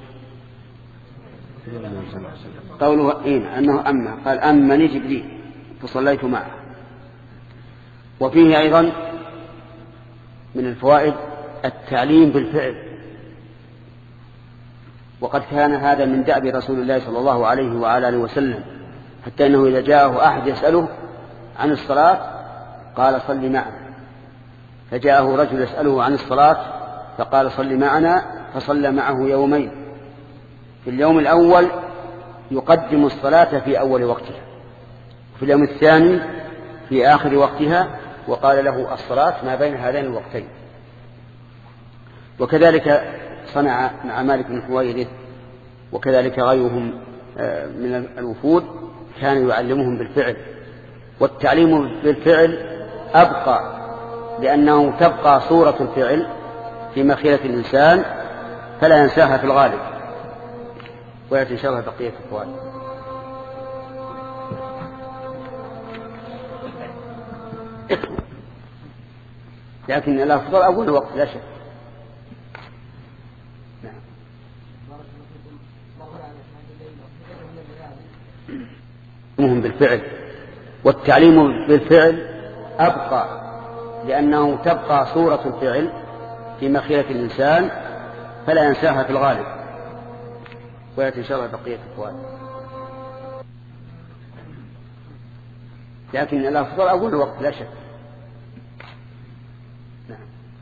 قوله إيه أنه أما قال أمني جبريل فصليت معه. وفيه أيضا من الفوائد التعليم بالفعل، وقد كان هذا من دأب رسول الله صلى الله عليه وعلى آله وسلم، حتى أنه إذا جاءه أحد يسأله عن الصلاة قال صل معنا، فجاءه رجل يسأله عن الصلاة فقال صل معنا، فصلى معه يومين. في اليوم الأول يقدم الصلاة في أول وقتها، في اليوم الثاني في آخر وقتها، وقال له الصلاة ما بين هذين الوقتين. وكذلك صنع مع مالك بن حويرث وكذلك غيرهم من الوفود، كان يعلمهم بالفعل. والتعليم بالفعل أبقى، لأنه تبقى صورة الفعل في مخيلة الإنسان فلا ينساها في الغالب. ويأتي إن شاء الله بقية الفوائد. لكن الأفضل أول وقت لا شك. نعم. تعليمهم بالفعل، والتعليم بالفعل أبقى، لأنه تبقى صورة الفعل في مخيلة الإنسان فلا ينساها في الغالب. ويأتي إن شاء الله بقية الفوائد. لكن الأفضل أول وقت لا شك. نعم.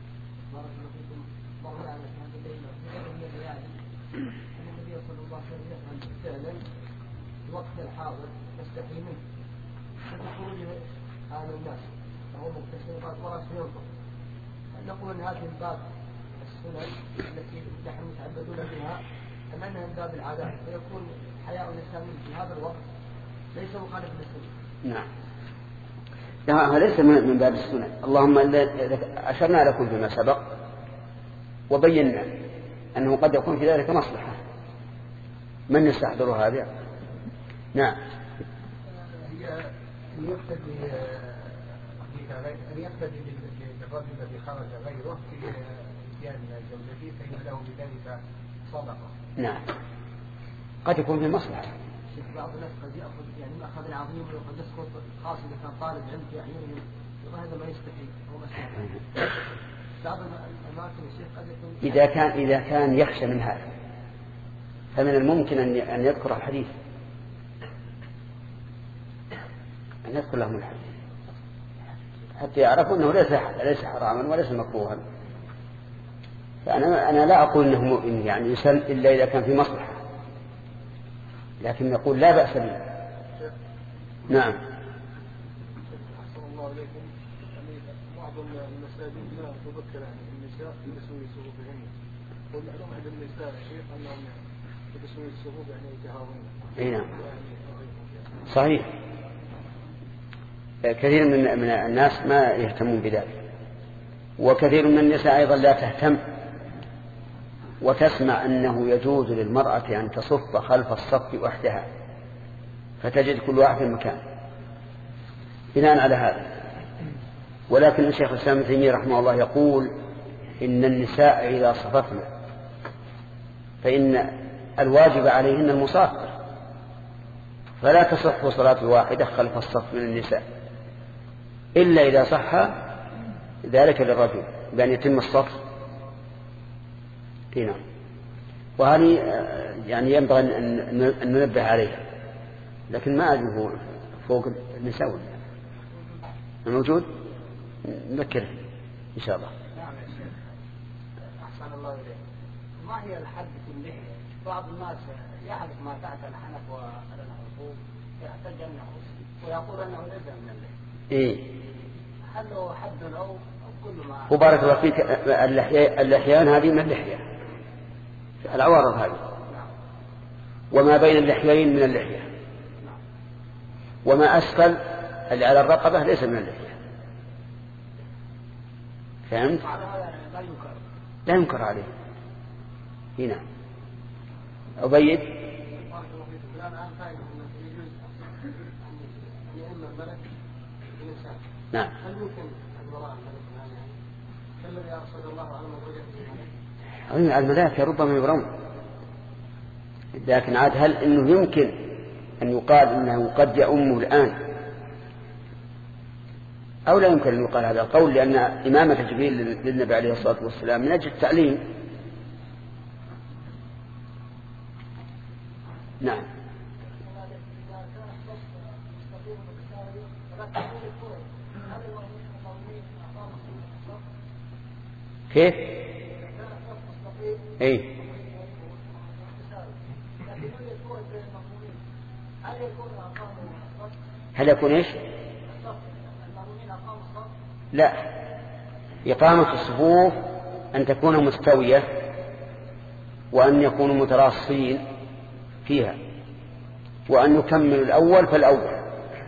الوقت الحاضر يستحي منه خروج هذا الناس وهو مكتسب قد ورث ينظر. نقول ان هذه الباب السنن التي نحن متعبدون بها أم أنها من باب العادات، فيكون حياء الإسلام في هذا الوقت ليس مخالف للسنة. نعم. هذا ليس من باب السنن، اللهم أشرنا لكم فيما سبق وبينا أنه قد يكون في ذلك مصلحة. من يستحضر هذا؟ نعم. هي أن يقتدي أن يقتدي بالرجل الذي خرج غيره في إتيان زوجته فإن له بذلك صدقة. نعم. قد يكون في مصلحة. بعض الناس قد يأخذ يعني مأخذ عظيم وقد يسقط، خاصة إذا كان طالب علم في أعينهم وهذا ما يستحي هو مسألة. بعض الأماكن الشيخ قد يكون إذا كان إذا كان يخشى من هذا فمن الممكن أن أن يذكر الحديث، أن يذكر لهم الحديث حتى يعرفوا أنه ليس ليس حراما وليس مكروها. فأنا أنا لا أقول أنه مؤمن يعني يسل إلا إذا كان في مصلحة، لكن نقول لا بأس به. نعم. أحسن الله عليكم. معظم المساجد لا تذكر النساء في تسوية صفوفهن، والمعلوم عند النساء شيء أنهم في تسوية الصفوف يعني يتهاونون. أي نعم. صحيح. كثير من من الناس ما يهتمون بذلك، وكثير من النساء أيضا لا تهتم وتسمع أنه يجوز للمرأة أن تصف خلف الصف وحدها، فتجد كل واحد في مكان بناء على هذا. ولكن الشيخ الإسلام ابن تيمية رحمه الله يقول إن النساء إذا صففن فإن الواجب عليهن المصافحة، فلا تصح صلاة الواحدة خلف الصف من النساء إلا إذا صح ذلك للرجل بأن يتم الصف. هنا وهذه يعني ينبغي أن ننبه عليها، لكن ما أجده فوق النساء الموجود نذكره إن شاء الله. نعم يا شيخ. أحسن الله إليك. ما هي الحد في اللحية؟ بعض الناس يعرف ما تحت الحنف وعلى العقوق يحتاج أن يقول أنه ليس من اللحية. إيه. هل هو حد أو كل ما؟ وبارك الله فيك، اللحيان هذه من اللحية، العوارض هذه، وما بين اللحيين من اللحية، وما أسفل اللي على الرقبة ليس من اللحية. فهمت؟ لا ينكر عليه هنا. أبيد. نعم. هل يمكن المرأة الذي أرشد الله على من رجع الملائكة ربما يرون، لكن عاد هل إنه يمكن أن يقال إنه قد يؤمه الآن أو لا يمكن أن يقال هذا القول، لأن إمامة جبريل للنبي عليه الصلاة والسلام من أجل التعليم. نعم. كيف؟ اي هل يكون ايش؟ لا، إقامة الصفوف أن تكون مستوية وأن يكونوا متراصين فيها، وأن يكمل الأول فالأول.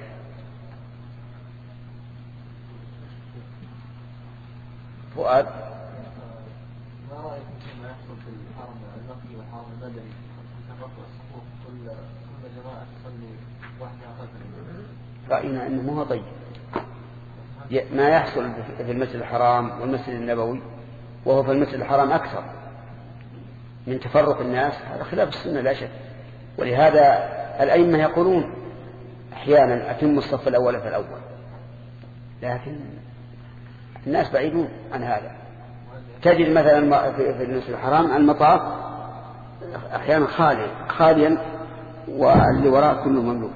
فؤاد، ما رأيكم فيما يحصل في الحرم المكي والحرم المدني تفرق الصفوف كل كل جماعة تصلي وحدها خلف؟ رأينا أنه ما هو طيب ما يحصل في المسجد الحرام والمسجد النبوي، وهو في المسجد الحرام أكثر من تفرق الناس، هذا خلاف السنة لا شك. ولهذا الأئمة يقولون أحيانا أتم الصف الأول فالأول، لكن الناس بعيدون عن هذا. تجد مثلا في المسجد الحرام المطاف أحيانا خالي خاليا واللي وراء كله مملوء.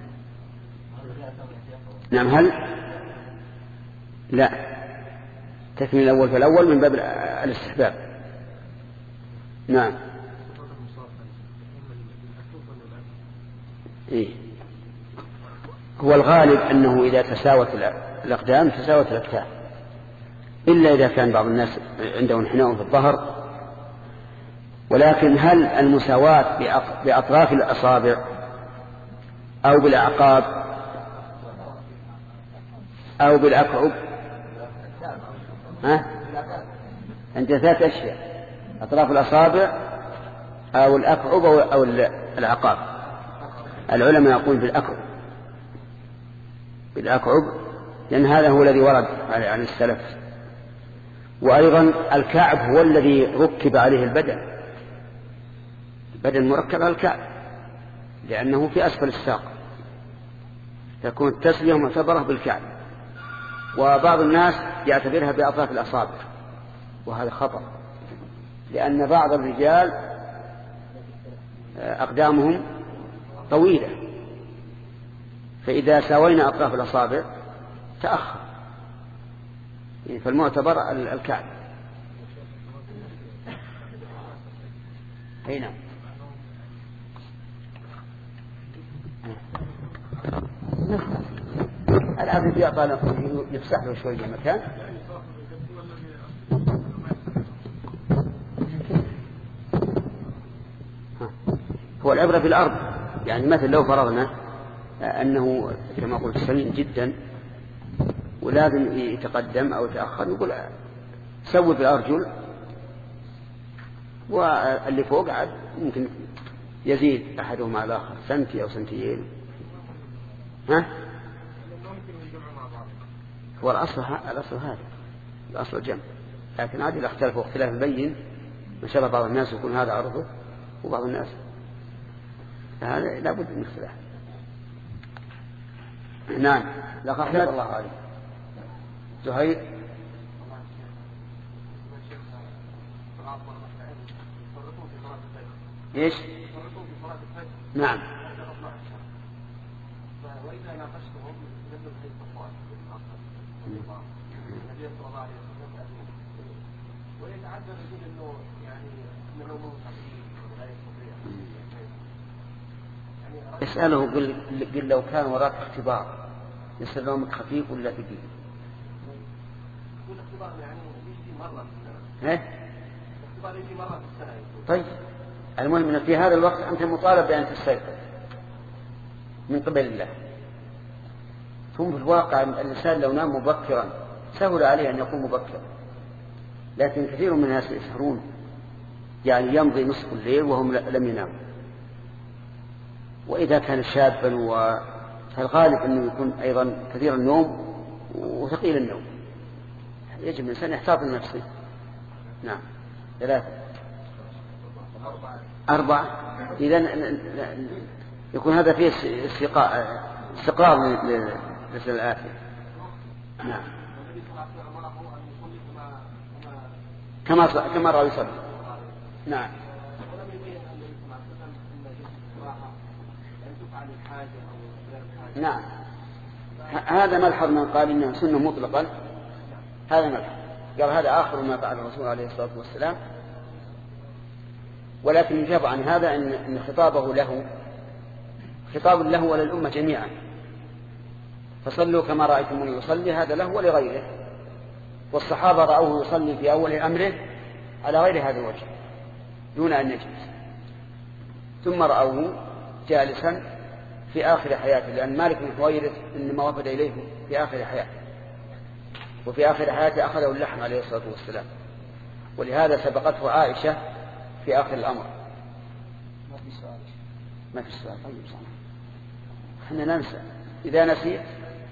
نعم. هل لا تكمل الأول فالأول من باب الاستحباب. نعم. إيه؟ هو الغالب أنه إذا تساوت الأقدام تساوت الأكتاف، إلا إذا كان بعض الناس عنده انحناء في الظهر. ولكن هل المساواة بأطراف الأصابع أو بالأعقاب أو بالأكعب؟ ها؟ عند ثلاث أشياء: أطراف الأصابع أو الأكعب أو الأعقاب. العلماء يقول بالأكعب بالأكعب لأن هذا هو الذي ورد عن السلف. وأيضا الكعب هو الذي ركب عليه البدن، البدن مركب على الكعب لأنه في أسفل الساق، تكون التسلية معتبرة بالكعب. وبعض الناس يعتبرها بأطراف الأصابع، وهذا خطأ، لأن بعض الرجال أقدامهم طويلة، فإذا ساوينا أطراف الأصابع تأخر، فالمعتبر الكعب. هنا العبد يعطى يفسح له شوية مكان. هو العبرة بالأرض، يعني مثل لو فرضنا أنه كما قلت سمين جدا ولازم يتقدم أو يتأخر، نقول سوي بالأرجل، واللي فوق عاد ممكن يزيد أحدهما على الآخر سنتي أو سنتيين. ها؟ هو الأصل الأصل هذا الأصل الجمع، لكن عاد إذا اختلفوا اختلاف بين ما شاء الله بعض الناس يكون هذا عرضه وبعض الناس هذا لا بد من اختلاف. نعم. لقد أحمد الله عليك. زهير. ايش؟ نعم. وإذا ناقشتهم نبدأ بحيث الصفوات النبي صلى الله عليه وسلم ويتعذر يقول إنه يعني إنه مو صحيح ولا يستطيع، اسأله قل, قل لو كان وراك اختبار يصير نومك خفيف ولا ثقيل؟ يقول اختبار يعني يجي مرة في السنة. ايه؟ اختبار يجي مرة في السنة. طيب المهم أن في هذا الوقت أنت مطالب بأن تستيقظ من قبل الله. ثم في الواقع الإنسان لو نام مبكرا سهل عليه أن يقوم مبكرا، لكن كثير من الناس يسهرون، يعني يمضي نصف الليل وهم لم يناموا. وإذا كان شابا فالغالب أنه يكون أيضا كثير النوم وثقيل النوم، يجب الإنسان يحتاط لنفسه. نعم. ثلاثة أربعة. إذن يكون هذا فيه استقرار للرسالة الآخرة. نعم. كما كما رأى يصلي. نعم. نعم. هذا ملحظ من قال إنها سنة مطلقا، هذا ملحظ قال هذا آخر ما فعل الرسول عليه الصلاة والسلام. ولكن يجاب عن هذا إن, إن خطابه له خطاب له وللأمة جميعا، فصلوا كما رأيتموني يصلي، هذا له ولغيره. والصحابة رأوه يصلي في أول أمره على غير هذا الوجه دون أن يجلس، ثم رأوه جالسا في آخر حياته، لأن مالك بن حويرث إنما وفد إليه في آخر حياته، وفي آخر حياته أخذه اللحم عليه الصلاة والسلام، ولهذا سبقته عائشة في آخر الأمر. ما في سؤال. ما في سؤال. طيب صحيح. احنا ننسى إذا نسيت.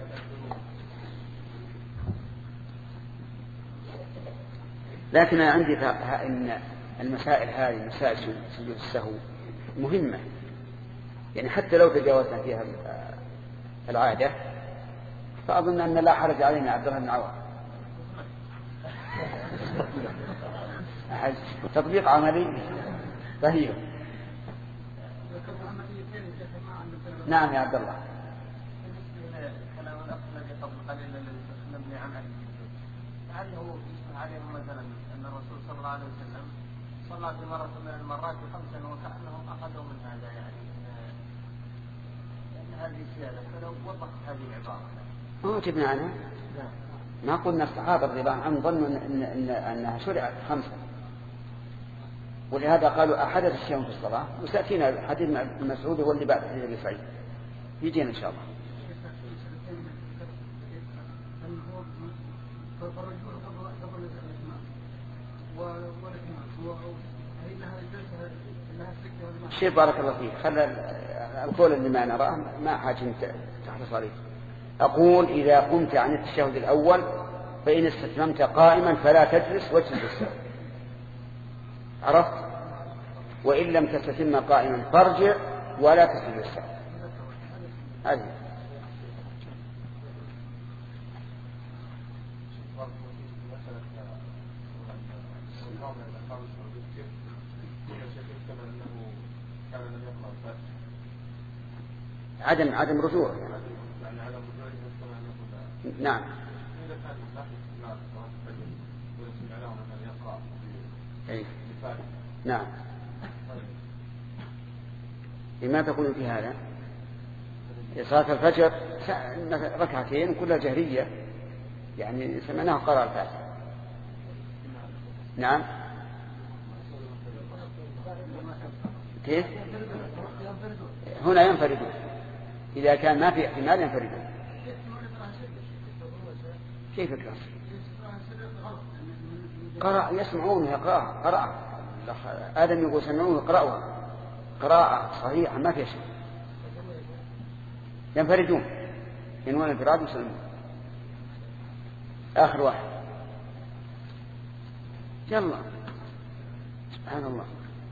لكن أنا عندي إن المسائل هذه مسائل سجود السهو مهمة، يعني حتى لو تجاوزنا فيها العادة فأظن أن لا حرج علينا. عبد الله بن عوف تطبيق عملي. طيب. نعم يا عبد الله. كلام الأخ الذي قبل قليل الذي نبني عنه، لعله يشبه عليهم مثلا أن الرسول صلى الله عليه وسلم صلى في مرة من المرات خمسا وكأنهم أخذوا من هذا، يعني أن هذه زيادة، فلو وضحت هذه العبارة. ما جبنا عنها. ما قلنا الصحابة رضي الله عنهم ظنوا إن إن أنها شرعت خمسة، ولهذا قالوا أحدث الشيء في الصلاة. وسأتينا حديث مسعود هو اللي بعد حديث أبي سعيد يجينا إن شاء الله. شيء بارك الله فيك. خلى القول اللي ما نراه ما حاجة تحت صريح. أقول إذا قمت عن التشهد الأول فإن استتممت قائما فلا تجلس واجلس السهو، عرفت؟ وإن لم تستتم قائما فارجع ولا تسجد السهو. هذه عدم عدم رجوع يعني. نعم. أي. نعم. لما تقول في هذا؟ صلاة الفجر ركعتين كلها جهرية، يعني سمعناها قراءة الفاتحة. نعم. كيف؟ هنا ينفردون، إذا كان ما في احتمال ينفردون. كيف القراءة؟ قرأ يسمعون يقرأ قرأ آدم يقول سمعون يقرأوا قراءة صحيحة ما في شيء، ينفردون ينوون انفراد ويسلمون. آخر واحد. يلا سبحان الله.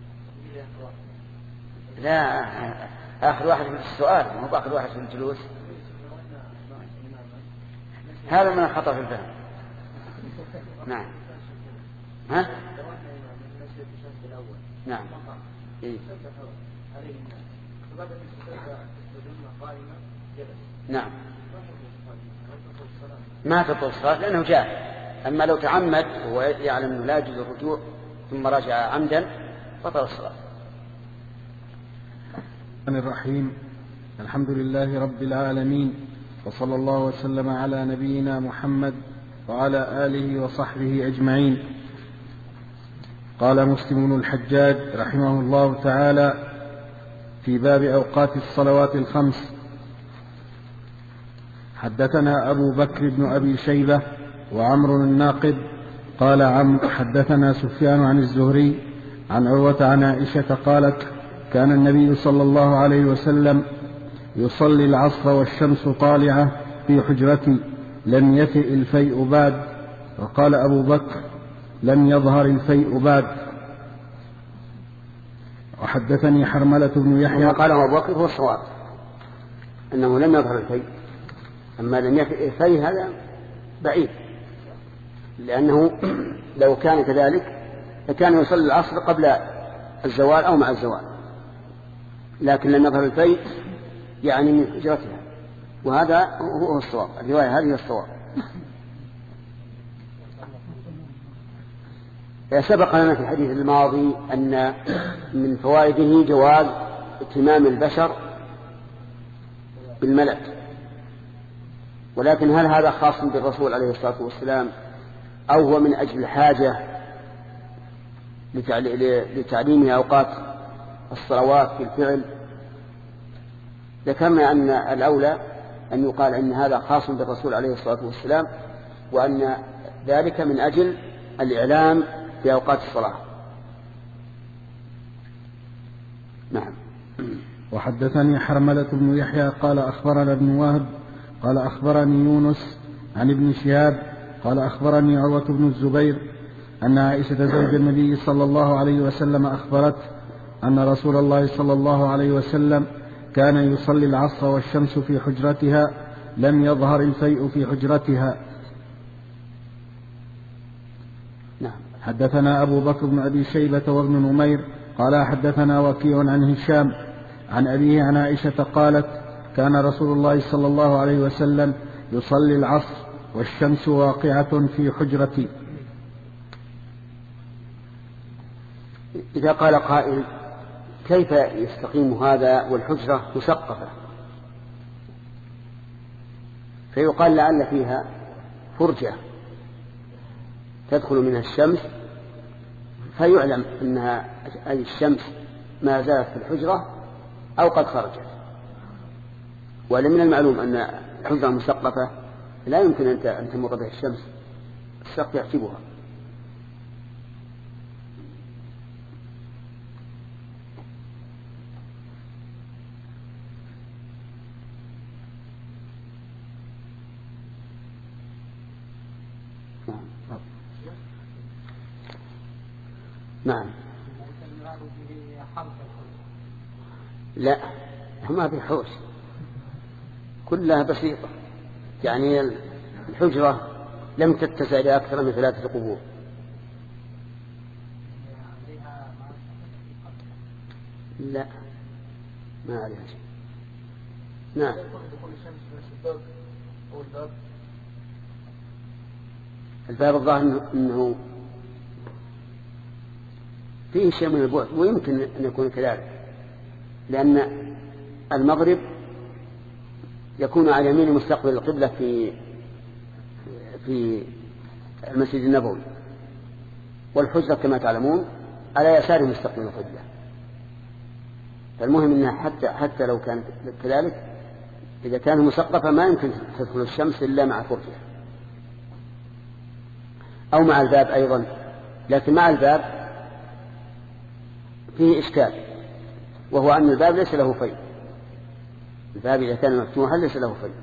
لا آخر واحد في السؤال مو آخر واحد في الجلوس. هذا من الخطأ في الفهم. نعم. ها؟ نعم. إيه؟ نعم. ما تطول الصلاة لأنه جاهل. أما لو تعمد هو يعلم أنه لا يجوز الرجوع ثم رجع عمدا بطل الصلاة. الرحمن الرحيم. الحمد لله رب العالمين، وصلى الله وسلم على نبينا محمد وعلى آله وصحبه أجمعين. قال مسلم بن الحجاج رحمه الله تعالى في باب أوقات الصلوات الخمس: حدثنا أبو بكر بن أبي شيبة وعمر الناقد قال عمرو حدثنا سفيان عن الزهري عن عروة عن عائشة قالت: كان النبي صلى الله عليه وسلم يصلي العصر والشمس طالعة في حجرتي لم يفئ الفيء بعد. وقال أبو بكر: لم يظهر الفيء بعد. وحدثني حرملة بن يحيى. وما قاله أبو بكر هو الصواب، أنه لم يظهر الفيء. أما لم يفئ الفيء هذا بعيد، لأنه لو كان كذلك لكان يصلي العصر قبل الزوال أو مع الزوال، لكن لم يظهر الفيء يعني من حجرتها، وهذا هو الصواب. الرواية هذه الصواب. سبق لنا في الحديث الماضي أن من فوائده جواز اتمام البشر بالملك، ولكن هل هذا خاص بالرسول عليه الصلاة والسلام أو هو من أجل الحاجة لتعليم أوقات الصلوات في الفعل؟ ذكرنا أن الأولى أن يقال أن هذا خاص بالرسول عليه الصلاة والسلام، وأن ذلك من أجل الإعلام في أوقات الصلاة. نعم. وحدثني حرملة بن يحيى قال أخبرنا ابن وهب قال أخبرني يونس عن ابن شهاب قال أخبرني عروة بن الزبير أن عائشة زوج النبي صلى الله عليه وسلم أخبرت أن رسول الله صلى الله عليه وسلم كان يصلي العصر والشمس في حجرتها لم يظهر الفيء في حجرتها. نعم. حدثنا أبو بكر بن أبي شيبة وابن نمير قال حدثنا وكيع عن هشام عن أبيه عن عائشة قالت: كان رسول الله صلى الله عليه وسلم يصلي العصر والشمس واقعة في حجرتي. إذا قال قائل: كيف يستقيم هذا والحجرة مسقفة؟ فيقال لعل فيها فرجة تدخل منها الشمس، فيعلم أنها أي الشمس ما زالت في الحجرة أو قد خرجت. ولمن المعلوم أن الحجرة مسقفة لا يمكن أن تمر بها الشمس، السقف يحجبها. نعم. لا، ما في حوش، كلها بسيطة، يعني الحجرة لم تتسع لأكثر من ثلاثة قبور. لا، ما عليها شيء. نعم. الباب الظاهر أنه فيه شيء من البعد، ويمكن أن يكون كذلك، لأن المغرب يكون على يمين مستقبل القبلة في في المسجد النبوي، والحجرة كما تعلمون على يسار مستقبل القبلة. فالمهم أنها حتى حتى لو كانت كذلك، إذا كانت مسقفة ما يمكن تدخل الشمس إلا مع فرجها أو مع الباب أيضا. لكن مع الباب فيه إشكال، وهو أن الباب ليس له فيء. الباب إذا كان مفتوحا ليس له فيء.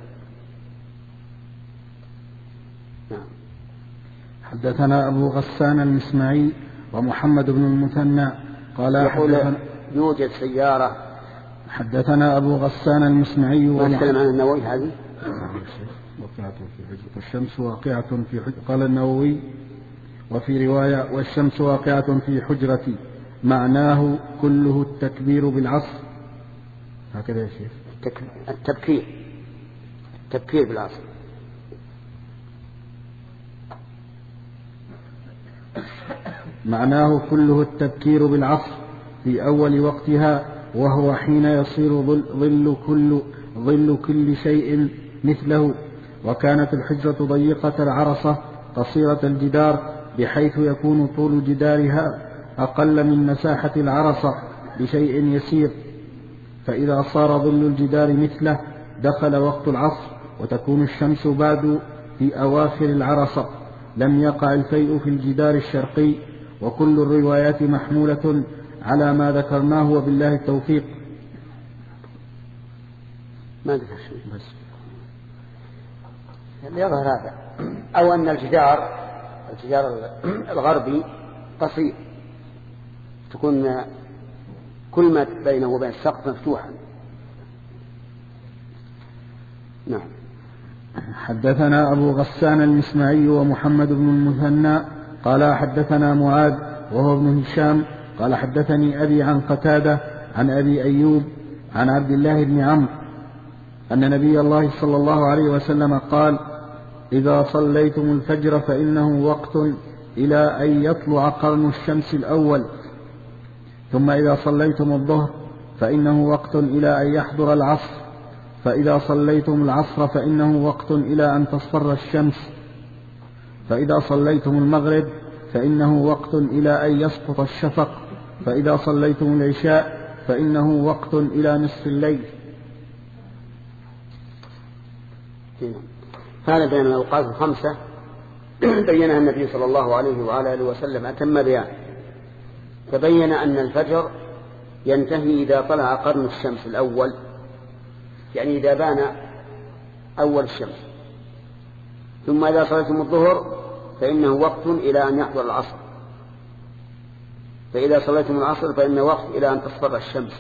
نعم. حدثنا أبو غسان المسمعي ومحمد بن المثنى قال يقول يوجد سيارة. حدثنا أبو غسان المسمعي ونتكلم عن النووي هذه والشمس واقعة في حجرتي. قال النووي: وفي رواية: والشمس واقعة في حجرتي، معناه كله التكبير بالعصر. هكذا يا شيخ. التبكير التبكير بالعصر. معناه كله التبكير بالعصر في أول وقتها وهو حين يصير ظل, ظل, كل, ظل كل شيء مثله. وكانت الحجرة ضيقة العرصة قصيرة الجدار بحيث يكون طول جدارها أقل من مساحة العرصة بشيء يسير، فإذا صار ظل الجدار مثله دخل وقت العصر وتكون الشمس بعد في أواخر العرصة. لم يقع الفيء في الجدار الشرقي. وكل الروايات محمولة على ما ذكرناه وبالله التوفيق. ما ذكر شيء بس يظهر هذا، أو أن الجدار الجدار الغربي قصير، تكون كل ما بينه وبين السقف مفتوحا. نعم. حدثنا أبو غسان المسمعي ومحمد بن المثنى قال حدثنا معاذ وهو ابن هشام قال حدثني أبي عن قتادة عن أبي أيوب عن عبد الله بن عمرو أن نبي الله صلى الله عليه وسلم قال: إذا صليتم الفجر فإنه وقت إلى أن يطلع قرن الشمس الأول، ثم إذا صليتم الظهر فإنه وقت إلى أن يحضر العصر، فإذا صليتم العصر فإنه وقت إلى أن تصفر الشمس، فإذا صليتم المغرب فإنه وقت إلى أن يسقط الشفق، فإذا صليتم العشاء فإنه وقت إلى نصف الليل. هذا بين الأوقات الخمسة بينها النبي صلى الله عليه وعلى آله وسلم أتم بيان. فبين أن الفجر ينتهي إذا طلع قرن الشمس الأول، يعني إذا بان أول الشمس. ثم إذا صليتم الظهر فإنه وقت إلى أن يحضر العصر، فإذا صليتم العصر فإنه وقت إلى أن تصفر الشمس.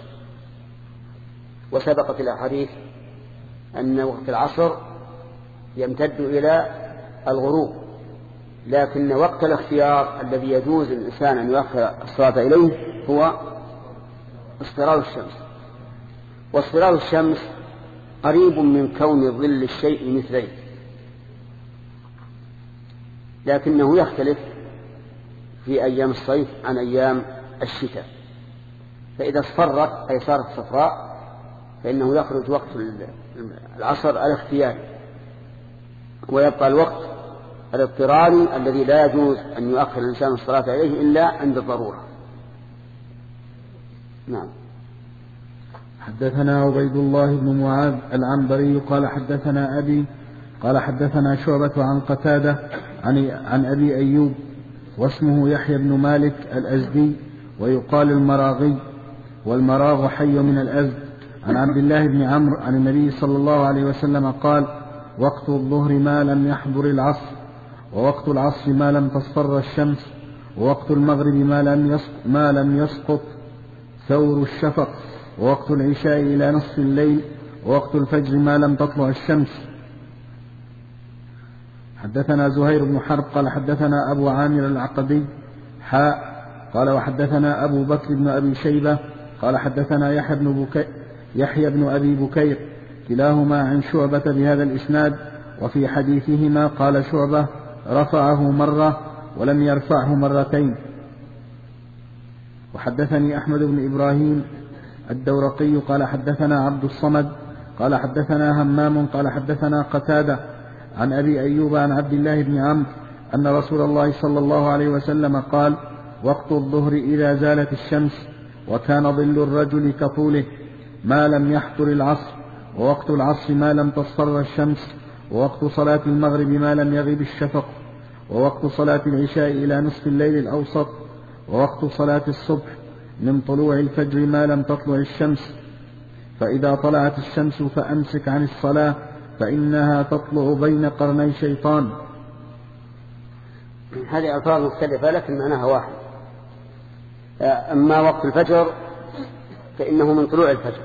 وسبقت الأحاديث أن وقت العصر يمتد إلى الغروب، لكن وقت الاختيار الذي يجوز الإنسان أن يؤخر الصلاة إليه هو اصفرار الشمس. واصفرار الشمس قريب من كون ظل الشيء مثليه، لكنه يختلف في أيام الصيف عن أيام الشتاء. فإذا اصفرت أي صارت صفراء فإنه يخرج وقت العصر الاختياري، ويبقى الوقت الاضطراري الذي لا يجوز أن يؤخر الإنسان الصلاة إليه إلا عند الضرورة. نعم. حدثنا عبيد الله بن معاذ العنبري قال حدثنا أبي قال حدثنا شعبة عن قتادة عن, عن أبي أيوب واسمه يحيى بن مالك الأزدي ويقال المراغي، والمراغ حي من الأزد، عن عبد الله بن عمرو عن النبي صلى الله عليه وسلم قال: وقت الظهر ما لم يحضر العصر، ووقت العصر ما لم تصفر الشمس، ووقت المغرب ما لم يسقط, ما لم يسقط ثور الشفق، ووقت العشاء إلى نصف الليل، ووقت الفجر ما لم تطلع الشمس. حدثنا زهير بن حرب قال حدثنا أبو عامر العقدي حاء قال وحدثنا أبو بكر بن أبي شيبة قال حدثنا يحيى بن, بكي يحيى بن أبي بكير كلاهما عن شعبة بهذا الإسناد، وفي حديثهما قال شعبة: رفعه مرة ولم يرفعه مرتين. وحدثني أحمد بن إبراهيم الدورقي قال حدثنا عبد الصمد قال حدثنا همام قال حدثنا قتادة عن أبي أيوب عن عبد الله بن عمرو أن رسول الله صلى الله عليه وسلم قال: وقت الظهر إذا زالت الشمس وكان ظل الرجل كطوله ما لم يحضر العصر، ووقت العصر ما لم تصفر الشمس، ووقت صلاة المغرب ما لم يغب الشفق، ووقت صلاة العشاء إلى نصف الليل الأوسط، ووقت صلاة الصبح من طلوع الفجر ما لم تطلع الشمس، فإذا طلعت الشمس فأمسك عن الصلاة فإنها تطلع بين قرني شيطان. هذه ألفاظ مختلفة لكن معناها واحد. أما وقت الفجر فإنه من طلوع الفجر،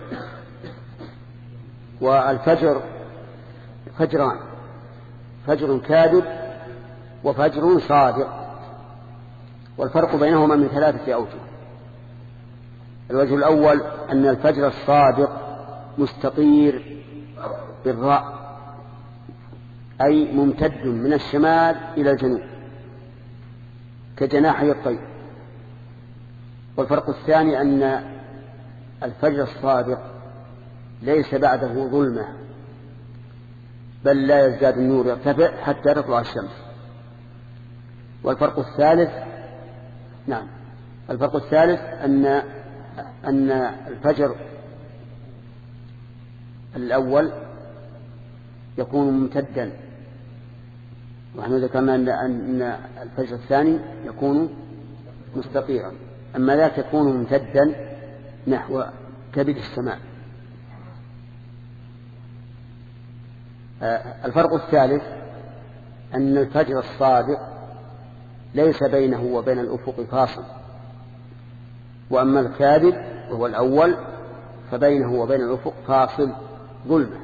والفجر فجران: فجر كاذب وفجر صادق، والفرق بينهما من ثلاثة أوجه. الوجه الأول أن الفجر الصادق مستطير بالراء، أي ممتد من الشمال إلى الجنوب كجناحي الطير. والفرق الثاني أن الفجر الصادق ليس بعده ظلمة، بل لا يزداد النور يرتفع حتى تطلع الشمس. والفرق الثالث نعم الفرق الثالث أن أن الفجر الأول يكون ممتدا، ونحن ذكرنا أن الفجر الثاني يكون مستقيرا، أما ذاك يكون ممتدا نحو كبد السماء. الفرق الثالث أن الفجر الصادق ليس بينه وبين الأفق فاصل، وأما الكاذب وهو الأول فبينه وبين الأفق فاصل ظلمة.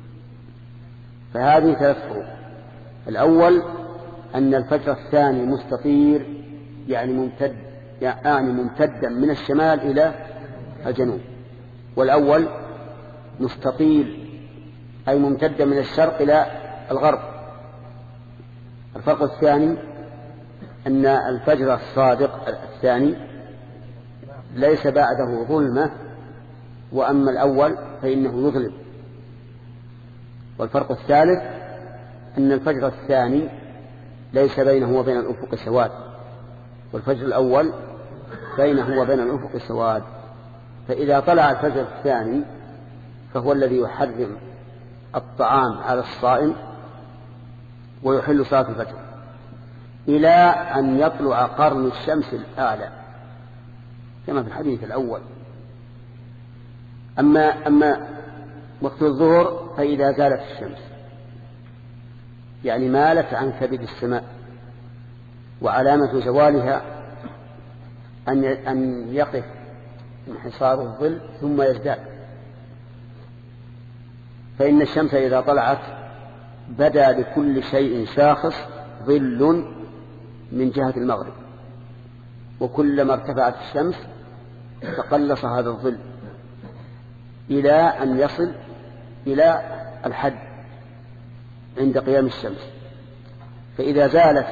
فهذه ثلاث فروق. الأول أن الفجر الثاني مستطير، يعني ممتد يعني ممتدا من الشمال إلى الجنوب، والأول مستطيل أي ممتدا من الشرق إلى الغرب. الفرق الثاني أن الفجر الصادق الثاني ليس بعده ظلمة، وأما الأول فإنه يظلم. والفرق الثالث أن الفجر الثاني ليس بينه وبين الأفق سواد، والفجر الأول بينه وبين الأفق سواد. فإذا طلع الفجر الثاني فهو الذي يحرم الطعام على الصائم ويحل صلاة الفجر إلى أن يطلع قرن الشمس الأعلى كما في الحديث الأول. أما, أما وقت الظهر فإذا زالت الشمس، يعني مالت عن كبد السماء، وعلامة زوالها أن يقف انحصار الظل ثم يزداد. فإن الشمس إذا طلعت بدا لكل شيء شاخص ظل من جهة المغرب، وكلما ارتفعت الشمس تقلص هذا الظل إلى أن يصل إلى الحد عند قيام الشمس. فإذا زالت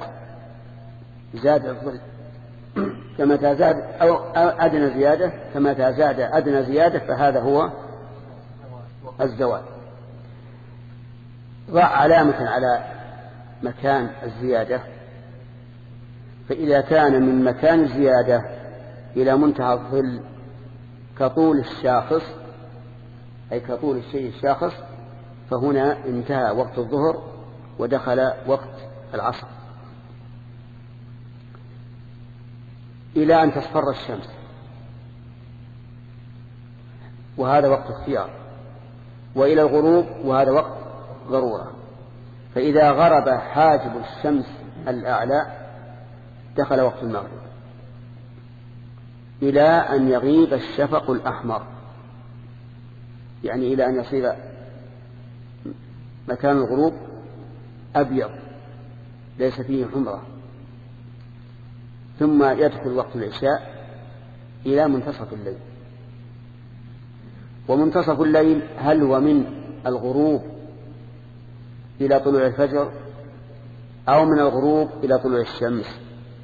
زاد الظل كما تزاد أو أدنى زيادة، كما تزاد أدنى زيادة فهذا هو الزوال. ضع علامة على مكان الزيادة، فإذا كان من مكان الزيادة إلى منتهى الظل كطول الشاخص أي كطول الشيء الشاخص، فهنا انتهى وقت الظهر ودخل وقت العصر إلى أن تصفر الشمس، وهذا وقت اختيار، وإلى الغروب وهذا وقت ضرورة. فإذا غرب حاجب الشمس الأعلى دخل وقت المغرب إلى أن يغيب الشفق الأحمر، يعني إلى أن يصير مكان الغروب أبيض ليس فيه حمرة، ثم يدخل وقت العشاء إلى منتصف الليل. ومنتصف الليل هل هو من الغروب إلى طلوع الفجر أو من الغروب إلى طلوع الشمس؟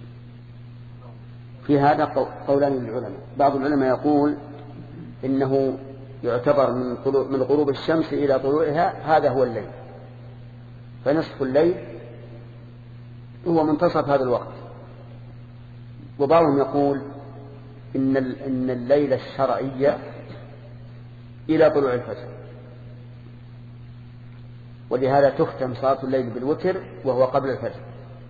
في هذا قولان للعلماء. بعض العلماء يقول إنه يعتبر من, طلوع من غروب الشمس إلى طلوعها هذا هو الليل، فنصف الليل هو منتصف هذا الوقت. وبعضهم يقول إن, إن الليل الشرعي إلى طلوع الفجر، ولهذا تختم صلاة الليل بالوتر وهو قبل الفجر.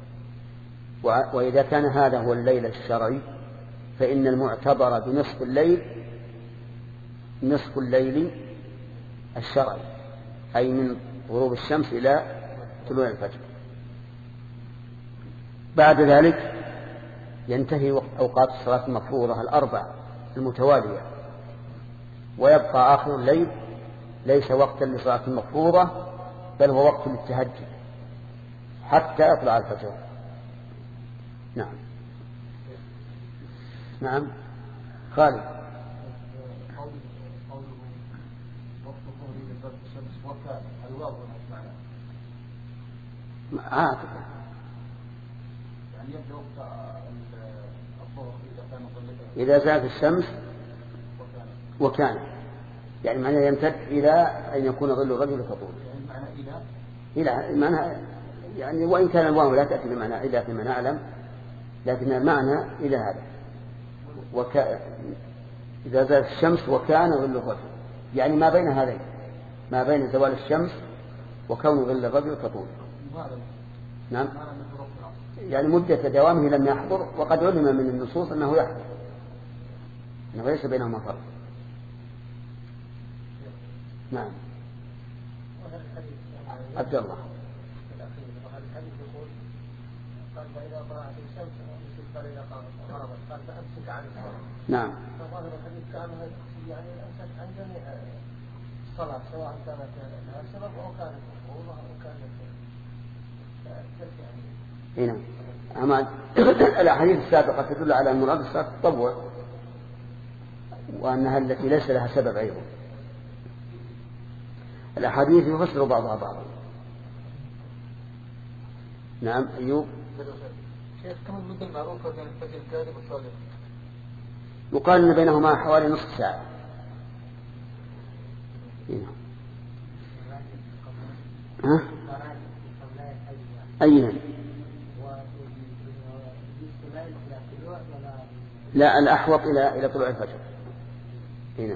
وإذا كان هذا هو الليل الشرعي فإن المعتبر بنصف الليل نصف الليل الشرعي، أي من غروب الشمس إلى طلوع الفجر. بعد ذلك ينتهي أوقات الصلاة المفروضة الأربع المتوالية، ويبقى آخر الليل ليس وقتا لصلاة المفروضة بل هو وقت للتهجد حتى يطلع الفجر. نعم نعم خالد. عاطفة يعني يبدأ وقت الظهر إذا كان إذا زالت الشمس وكان يعني معناه يمتد إلى أن يكون ظل الرجل كطول. يعني معنى إلى إلى معنى يعني وإن كان الواو لا تأتي بمعنى إلى فيما نعلم، لكن المعنى إلى هذا. وك... إذا زالت الشمس وكان ظل الرجل، يعني ما بين هذين، ما بين زوال الشمس وكون ظل الرجل كطول. نعم، يعني مدة دوامه لم يحضر، وقد علم من النصوص أنه يحضر، أنه ليس بينهما فرق. نعم. عبد الله. نعم. فظاهر الحديث كان يعني الأمسك عن جميع الصلاة سواء كانت لها سبب أو كانت مفروضة أو كانت يعني. نعم. أما الأحاديث السابقة تدل على المراد الصلاة التطوع، وأنها التي ليس لها سبب أيضا. الأحاديث يفسر بعضها بعضا. نعم. أيوب. شيخ كم المدة المعروفة بين الفجر الكاذب والصادق؟ يقال أن بينهما حوالي نصف ساعة. ها؟ أين؟ لا، الأحوط إلى إلى طلوع الفجر. هنا.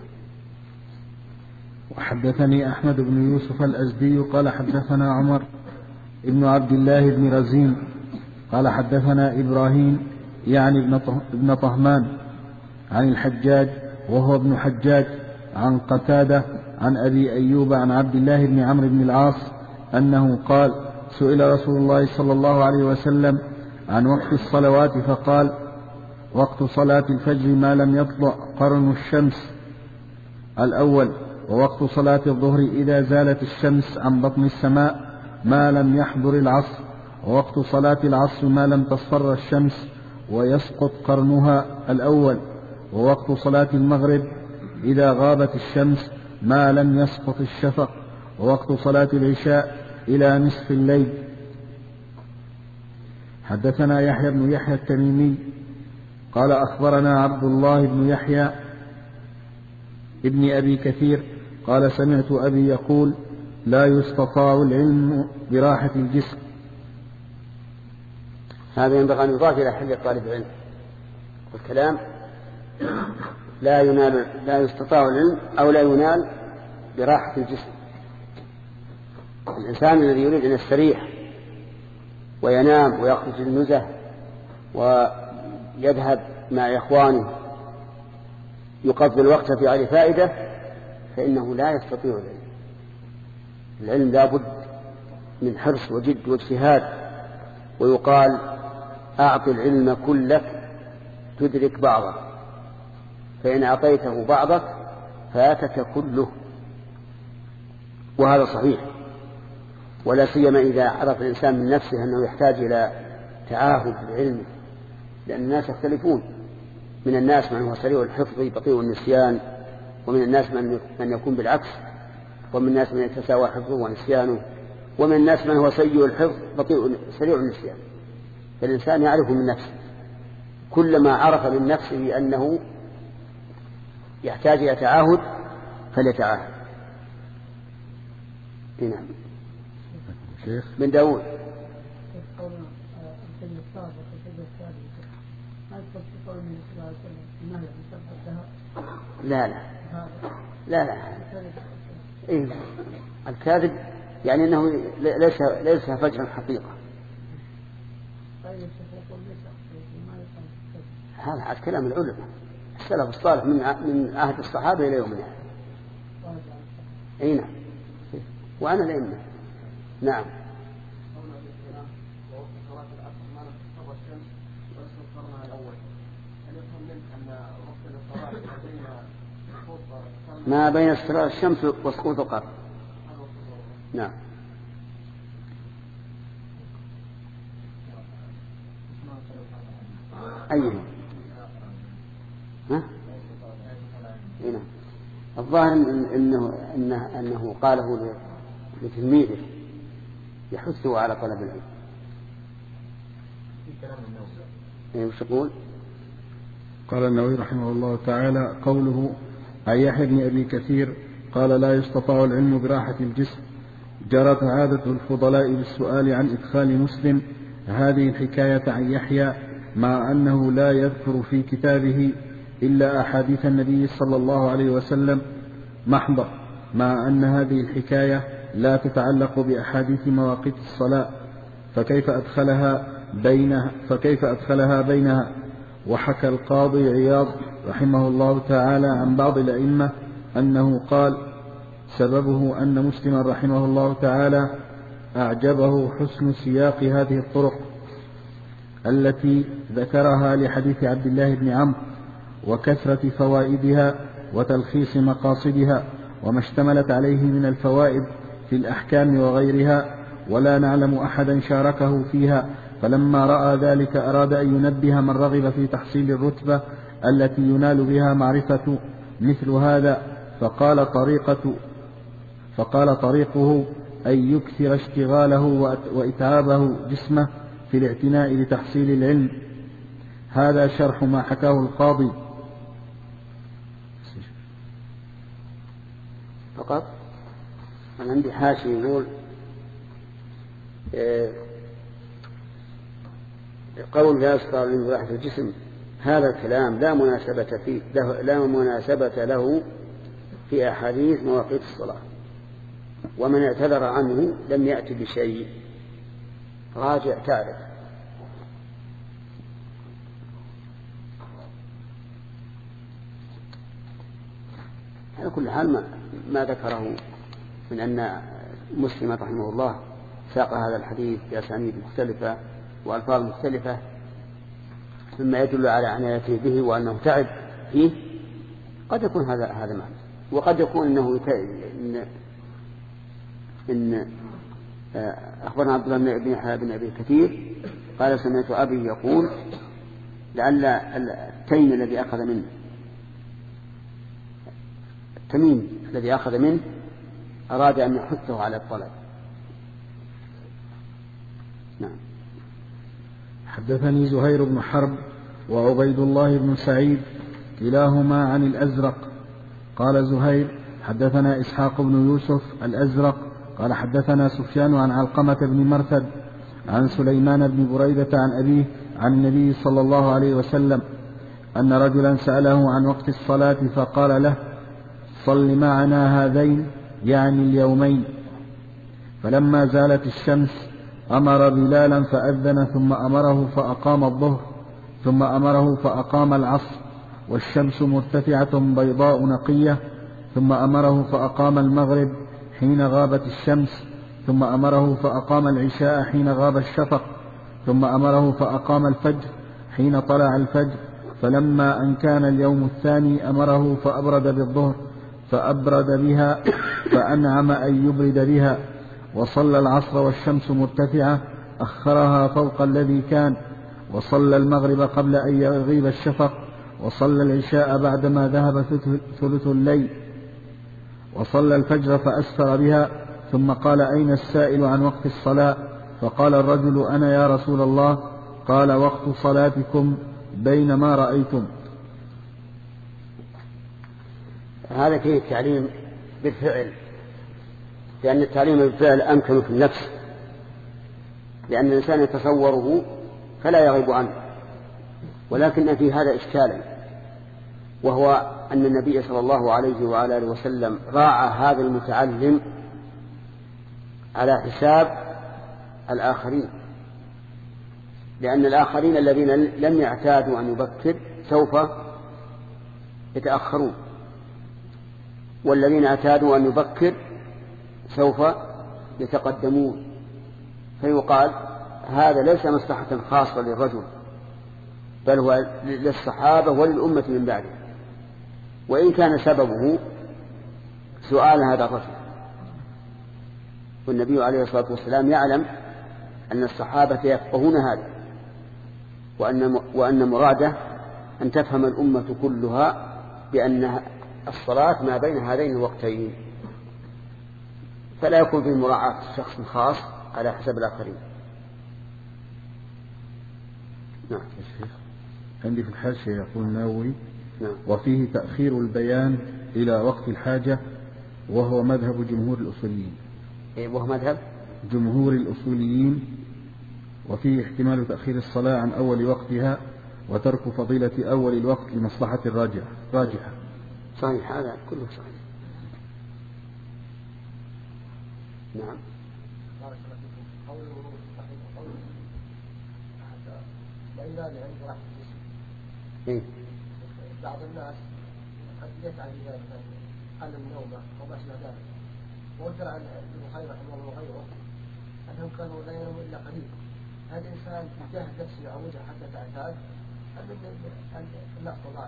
وحدثني أحمد بن يوسف الأزدي قال حدثنا عمر ابن عبد الله بن رزين قال حدثنا إبراهيم يعني ابن طهمان عن الحجاج وهو ابن حجاج عن قتادة عن أبي أيوب عن عبد الله بن عمرو بن العاص أنه قال: سئل رسول الله صلى الله عليه وسلم عن وقت الصلوات فقال: وقت صلاة الفجر ما لم يطلع قرن الشمس الأول، ووقت صلاة الظهر إذا زالت الشمس عن بطن السماء ما لم يحضر العصر، ووقت صلاة العصر ما لم تصفر الشمس ويسقط قرنها الأول، ووقت صلاة المغرب إذا غابت الشمس ما لم يسقط الشفق، ووقت صلاة العشاء إلى نصف الليل. حدثنا يحيى بن يحيى التميمي قال أخبرنا عبد الله بن يحيى ابن أبي كثير قال سمعت أبي يقول: لا يستطاع العلم براحة الجسم. هذا ينبغي أن يضاف إلى حل طالب العلم. والكلام لا ينال لا يستطاع العلم أو لا ينال براحة الجسم. الإنسان الذي يريد أن يستريح وينام ويخرج النزه ويذهب مع إخوانه يقضي الوقت في غير فائدة فإنه لا يستطيع العلم. العلم لا بد من حرص وجد واجتهاد، ويقال: أعط العلم كلك تدرك بعضه، فإن أعطيته بعضك فاتك كله. وهذا صحيح، ولا سيما إذا عرف الإنسان من نفسه أنه يحتاج إلى تعاهد العلم، لأن الناس يختلفون. من الناس من هو سريع الحفظ بطيء النسيان، ومن الناس من يكون بالعكس، ومن الناس من يتساوى حفظه ونسيانه، ومن الناس من هو سيء الحفظ بطيء سريع النسيان. فالإنسان يعرف من نفسه، كلما عرف من نفسه أنه يحتاج إلى تعاهد فليتعاهد. نعم. شيخ من داود. لا لا لا لا إيه؟ الكاذب يعني أنه ليس ليس فجرا حقيقة. هذا عاد كلام العلماء السلف الصالح من من عهد الصحابة إلى يومنا. أي نعم. وأنا الأئمة. نعم. ما بين استراء الشمس وسقوط القمر. نعم. أيه؟ ها؟ هنا الظاهر إنه إنه إنه قاله لتلميذه يحثه على طلب العلم. إيه وش يقول؟ قال النووي رحمه الله تعالى: قوله عن يحيى بن أبي كثير قال لا يستطاع العلم براحة الجسم. جرت عادة الفضلاء بالسؤال عن إدخال مسلم هذه الحكاية عن يحيى، مع أنه لا يذكر في كتابه إلا أحاديث النبي صلى الله عليه وسلم محضة، مع أن هذه الحكاية لا تتعلق بأحاديث مواقيت الصلاة، فكيف أدخلها بينها, فكيف أدخلها بينها. وحكى القاضي عياض رحمه الله تعالى عن بعض الأئمة أنه قال سببه أن مسلما رحمه الله تعالى أعجبه حسن سياق هذه الطرق التي ذكرها لحديث عبد الله بن عمرو وكثرة فوائدها وتلخيص مقاصدها وما اشتملت عليه من الفوائد في الأحكام وغيرها، ولا نعلم أحدا شاركه فيها، فلما رأى ذلك أراد أن ينبه من رغب في تحصيل الرتبة التي ينال بها معرفة مثل هذا، فقال طريقة فقال طريقه أن يكثر اشتغاله وإتعابه جسمه في الاعتناء لتحصيل العلم. هذا شرح ما حكاه القاضي. فقط أنا عندي حاشي يقول إيه قول لا يستطيع من راحة الجسم، هذا الكلام لا مناسبة فيه له لا مناسبة له في أحاديث مواقيت الصلاة، ومن اعتذر عنه لم يأتي بشيء. راجع تعرف. على كل حال ما, ما ذكره من أن مسلم رحمه الله ساق هذا الحديث بأسانيد مختلفة وألفاظ مختلفة مما يدل على عنايته به وأنه تعب فيه، قد يكون هذا هذا معنى، وقد يكون أنه إن, إن أخبرنا عبد الله بن يحيى بن أبي كثير قال سمعت أبي يقول لعل التيم الذي أخذ منه التميم الذي أخذ منه أراد أن يحثه على الطلب. نعم. حدثني زهير بن حرب وعبيد الله بن سعيد كلاهما عن الأزرق قال زهير حدثنا إسحاق بن يوسف الأزرق قال حدثنا سفيان عن علقمة بن مرثد عن سليمان بن بريدة عن أبيه عن النبي صلى الله عليه وسلم أن رجلا سأله عن وقت الصلاة فقال له صل معنا هذين يعني اليومين. فلما زالت الشمس أمر بلالا فأذن ثم أمره فأقام الظهر ثم أمره فأقام العصر والشمس مرتفعة بيضاء نقية ثم أمره فأقام المغرب حين غابت الشمس ثم أمره فأقام العشاء حين غاب الشفق ثم أمره فأقام الفجر حين طلع الفجر. فلما أن كان اليوم الثاني أمره فأبرد بالظهر فأبرد بها فأنعم أن يبرد بها. وصلى العصر والشمس مرتفعة أخرها فوق الذي كان. وصلى المغرب قبل أن يغيب الشفق. وصلى العشاء بعدما ذهب ثلث الليل. وصلى الفجر فأسفر بها ثم قال أين السائل عن وقت الصلاة؟ فقال الرجل أنا يا رسول الله. قال وقت صلاتكم بينما رأيتم. هذا فيه التعليم بالفعل، لأن التعليم بالفعل أمكن في النفس، لأن الإنسان يتصوره فلا يغيب عنه، ولكن في هذا إشكالا، وهو أن النبي صلى الله عليه وعلى آله وسلم راعى هذا المتعلم على حساب الآخرين، لأن الآخرين الذين لم يعتادوا أن يبكر سوف يتأخرون، والذين اعتادوا أن يبكر سوف يتقدمون. فيقال هذا ليس مصلحة خاصة للرجل، بل هو للصحابة وللأمة من بعده، وإن كان سببه سؤال هذا الرجل. والنبي عليه الصلاة والسلام يعلم أن الصحابة يفقهون هذا، وأن وأن مراده أن تفهم الأمة كلها بأن الصلاة ما بين هذين الوقتين، فلا يكون في مراعاة شخص خاص على حسب الآخرين. نعم. عندي في الحاشية يقول النووي نعم. وفيه تأخير البيان إلى وقت الحاجة، وهو مذهب جمهور الأصوليين. وهو مذهب جمهور الأصوليين، وفيه احتمال تأخير الصلاة عن أول وقتها وترك فضيلة أول الوقت لمصلحة الراجحة راجحة. صحيح، هذا كله صحيح. نعم. بارك الله فيكم. قوله صحيح وقوله حتى وإن لا يعني راح إيه؟ بعض الناس قد يفعل ذلك قل النوم أو ما أشبه ذلك، وذكر عن ابن خير رحمه الله وغيره أنهم كانوا لا يناموا إلا قليل. هذا الإنسان يجاهد نفسه يعودها حتى تعتاد أن لا تضاعف.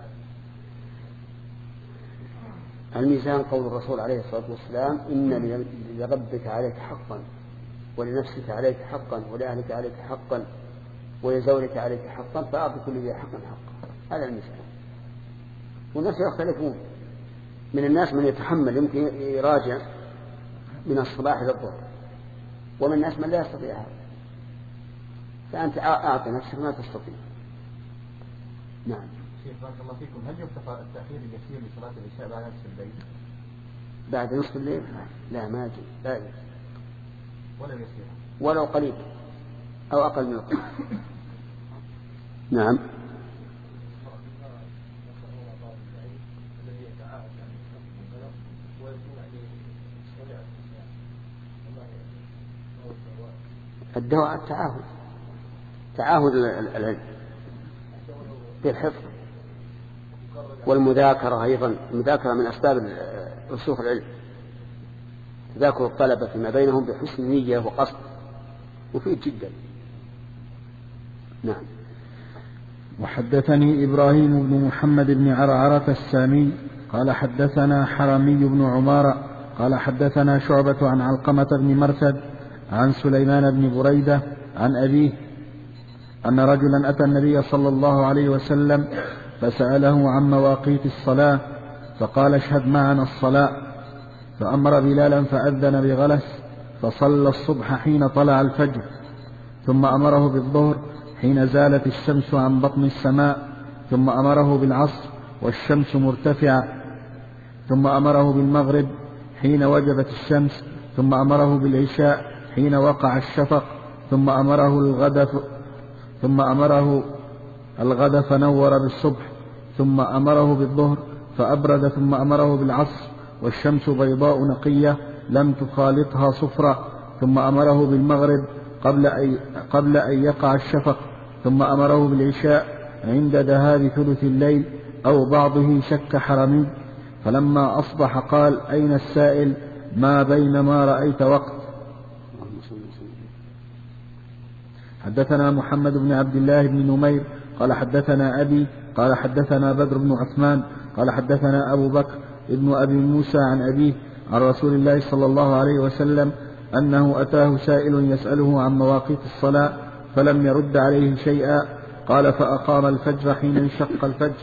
الميزان قول الرسول عليه الصلاة والسلام: إن لربك عليك حقا، ولنفسك عليك حقا، ولأهلك عليك حقا، ولزوجك عليك حقا، فأعط كل ذي حقا حقا. هذا الميزان. والناس يختلفون، من الناس من يتحمل يمكن يراجع من الصباح إلى الظهر، ومن الناس من لا يستطيع هذا، فأنت أعطي نفسك ما تستطيع. نعم. شيخ بارك الله فيكم، هل يكتفى التأخير اليسير لصلاة العشاء بعد نصف الليل؟ بعد نصف الليل؟ لا، ما يجوز، لا يجوز. ولا يسير؟ ولو قليل أو أقل من القليل. نعم. الدواء التعاهد، تعاهد العلم بالحفظ والمذاكرة. أيضا المذاكرة من أسباب رسوخ العلم، تذاكر الطلبة فيما بينهم بحسن نية وقصد مفيد جدا. نعم. وحدثني إبراهيم بن محمد بن عرعرة السامي قال حدثنا حرمي بن عمارة قال حدثنا شعبة عن علقمة بن مرثد عن سليمان بن بريدة عن أبيه أن رجلا أتى النبي صلى الله عليه وسلم فسأله عن مواقيت الصلاة فقال: اشهد معنا الصلاة. فأمر بلالا فأذن بغلس فصلى الصبح حين طلع الفجر، ثم أمره بالظهر حين زالت الشمس عن بطن السماء، ثم أمره بالعصر والشمس مرتفعة، ثم أمره بالمغرب حين وجبت الشمس، ثم أمره بالعشاء حين وقع الشفق، ثم أمره الغد ثم أمره الغد فنور بالصبح، ثم أمره بالظهر فأبرد، ثم أمره بالعصر والشمس بيضاء نقية لم تخالطها صفرة، ثم أمره بالمغرب قبل أن قبل أن يقع الشفق، ثم أمره بالعشاء عند ذهاب ثلث الليل أو بعضه، شك حرمي. فلما أصبح قال: أين السائل؟ ما بين ما رأيت وقت. حدثنا محمد بن عبد الله بن نمير قال حدثنا أبي قال حدثنا بدر بن عثمان قال حدثنا أبو بكر ابن أبي موسى عن أبيه عن رسول الله صلى الله عليه وسلم أنه أتاه سائل يسأله عن مواقيت الصلاة فلم يرد عليه شيئا. قال: فأقام الفجر حين انشق الفجر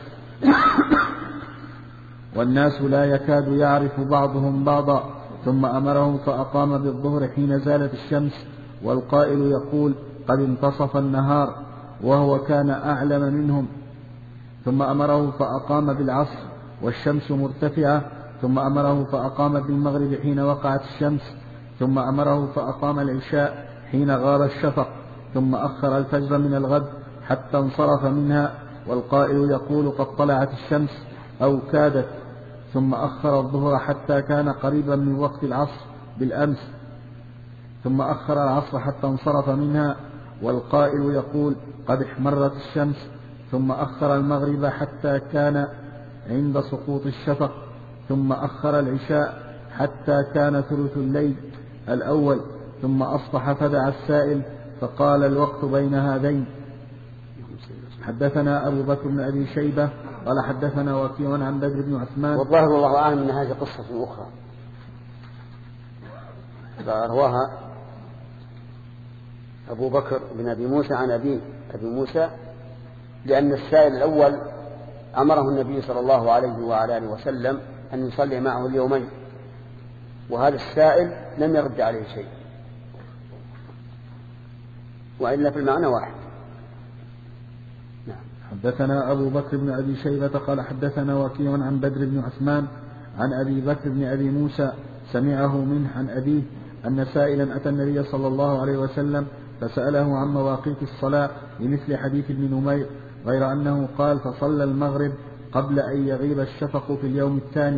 والناس لا يكاد يعرف بعضهم بعضا، ثم أمره فأقام بالظهر حين زالت الشمس والقائل يقول: قد انتصف النهار، وهو كان أعلم منهم. ثم أمره فأقام بالعصر والشمس مرتفعة، ثم أمره فأقام بالمغرب حين وقعت الشمس، ثم أمره فأقام العشاء حين غاب الشفق، ثم أخر الفجر من الغد حتى انصرف منها، والقائل يقول: قد طلعت الشمس أو كادت، ثم أخر الظهر حتى كان قريبا من وقت العصر بالأمس، ثم أخر العصر حتى انصرف منها، والقائل يقول: قد احمرت الشمس، ثم أخر المغرب حتى كان عند سقوط الشفق، ثم أخر العشاء حتى كان ثلث الليل الأول، ثم أصبح فدعا السائل فقال: الوقت بين هذين. حدثنا أبو بكر بن أبي شيبة قال حدثنا وكيع عن بدر بن عثمان. والظاهر والله أعلم أن هذه قصة أخرى رواها أبو بكر بن أبي موسى عن أبي أبي موسى، لأن السائل الأول أمره النبي صلى الله عليه وعلى آله وسلم أن يصلي معه اليومين، وهذا السائل لم يرد عليه شيء، وإلا في المعنى واحد. حدثنا أبو بكر بن أبي شيبة قال حدثنا وكيع عن بدر بن عثمان عن أبي بكر بن أبي موسى سمعه منه عن أبيه أن سائلا أتى النبي صلى الله عليه وسلم فسأله عن مواقيت الصلاة بمثل حديث ابن نمير، غير أنه قال فصلى المغرب قبل أن يغيب الشفق في اليوم الثاني.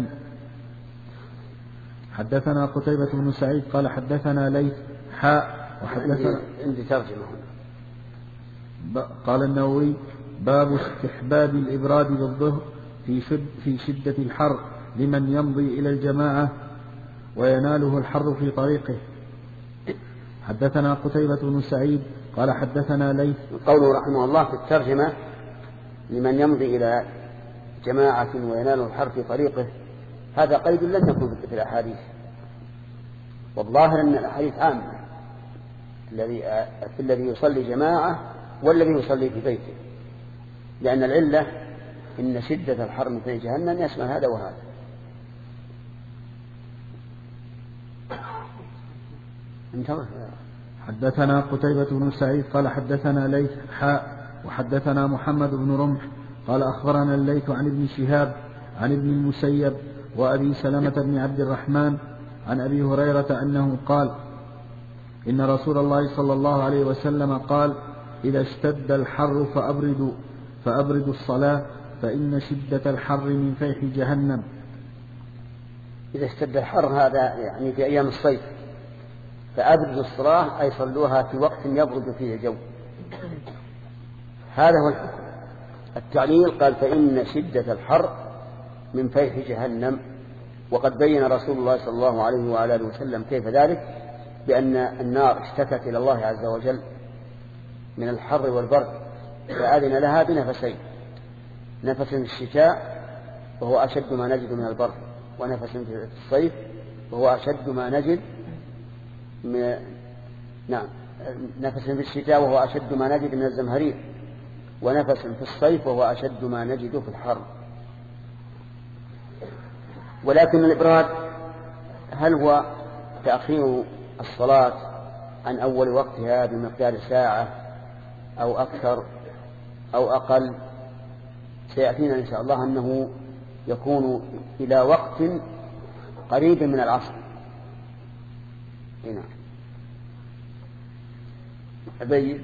حدثنا قتيبة بن سعيد قال حدثنا ليث حاء وحدثنا عندي ترجمة هنا. قال النووي باب استحباب الإبراد بالظهر في, شد في شدة الحر لمن يمضي إلى الجماعة ويناله الحر في طريقه. حدثنا قتيبة بن سعيد قال حدثنا ليث. قوله رحمه الله في الترجمة لمن يمضي إلى جماعة ويناله الحر في طريقه، هذا قيد لم يكن في الأحاديث، والظاهر أن الأحاديث عامة الذي في الذي يصلي جماعة والذي يصلي في بيته، لأن العلة إن شدة الحر من في جهنم يشمل هذا وهذا. حدثنا قتيبة بن سعيد قال حدثنا ليث حاء وحدثنا محمد بن رمح قال أخبرنا الليث عن ابن شهاب عن ابن المسيب وأبي سلمة بن عبد الرحمن عن أبي هريرة أنه قال إن رسول الله صلى الله عليه وسلم قال إذا اشتد الحر فأبردوا فأبردوا الصلاة فإن شدة الحر من فيح جهنم. إذا اشتد الحر هذا يعني في أيام الصيف، فأبردوا الصلاة أي صلوها في وقت يبرد فيه الجو. هذا هو الحكم. التعليل قال فإن شدة الحر من فيح جهنم، وقد بين رسول الله صلى الله عليه وعلى آله وسلم كيف ذلك، بأن النار اشتكت إلى الله عز وجل من الحر والبرد فأذن لها بنفسين، نفس في الشتاء وهو أشد ما نجد من البرد، ونفس في الصيف وهو أشد ما نجد من نعم نفس في الشتاء وهو أشد ما نجد من الزمهرير، ونفس في الصيف وهو أشد ما نجد في الحر. ولكن الإبراد هل هو تأخير الصلاة عن أول وقتها بمقدار ساعة أو أكثر أو أقل؟ سيأتينا إن شاء الله أنه يكون إلى وقت قريب من العصر. هنا أبين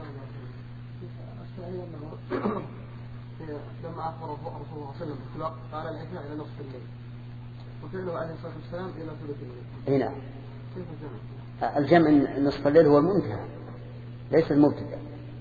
لما أخبر رسول الله صلى الله عليه وسلم في الوقت قال العشاء إلى نصف الليل، وفعله عليه الصلاة والسلام إلى ثلث الليل. هنا الجمع نصف الليل هو المنتهى ليس المبتدأ،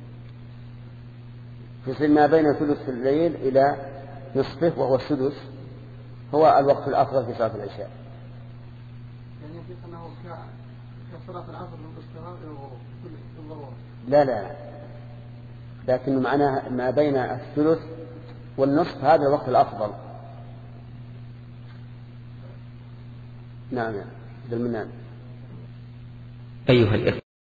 في ما بين ثلث الليل إلى نصفه وهو السدس هو الوقت الأفضل في صلاة العشاء. يعني يمكن أنه كصلاة العصر من الاستغراق والضرورة. لا لا لكن معناه ما بين الثلث والنصف هذا الوقت الأفضل. نعم يا ذا المنان. أيها الإخوة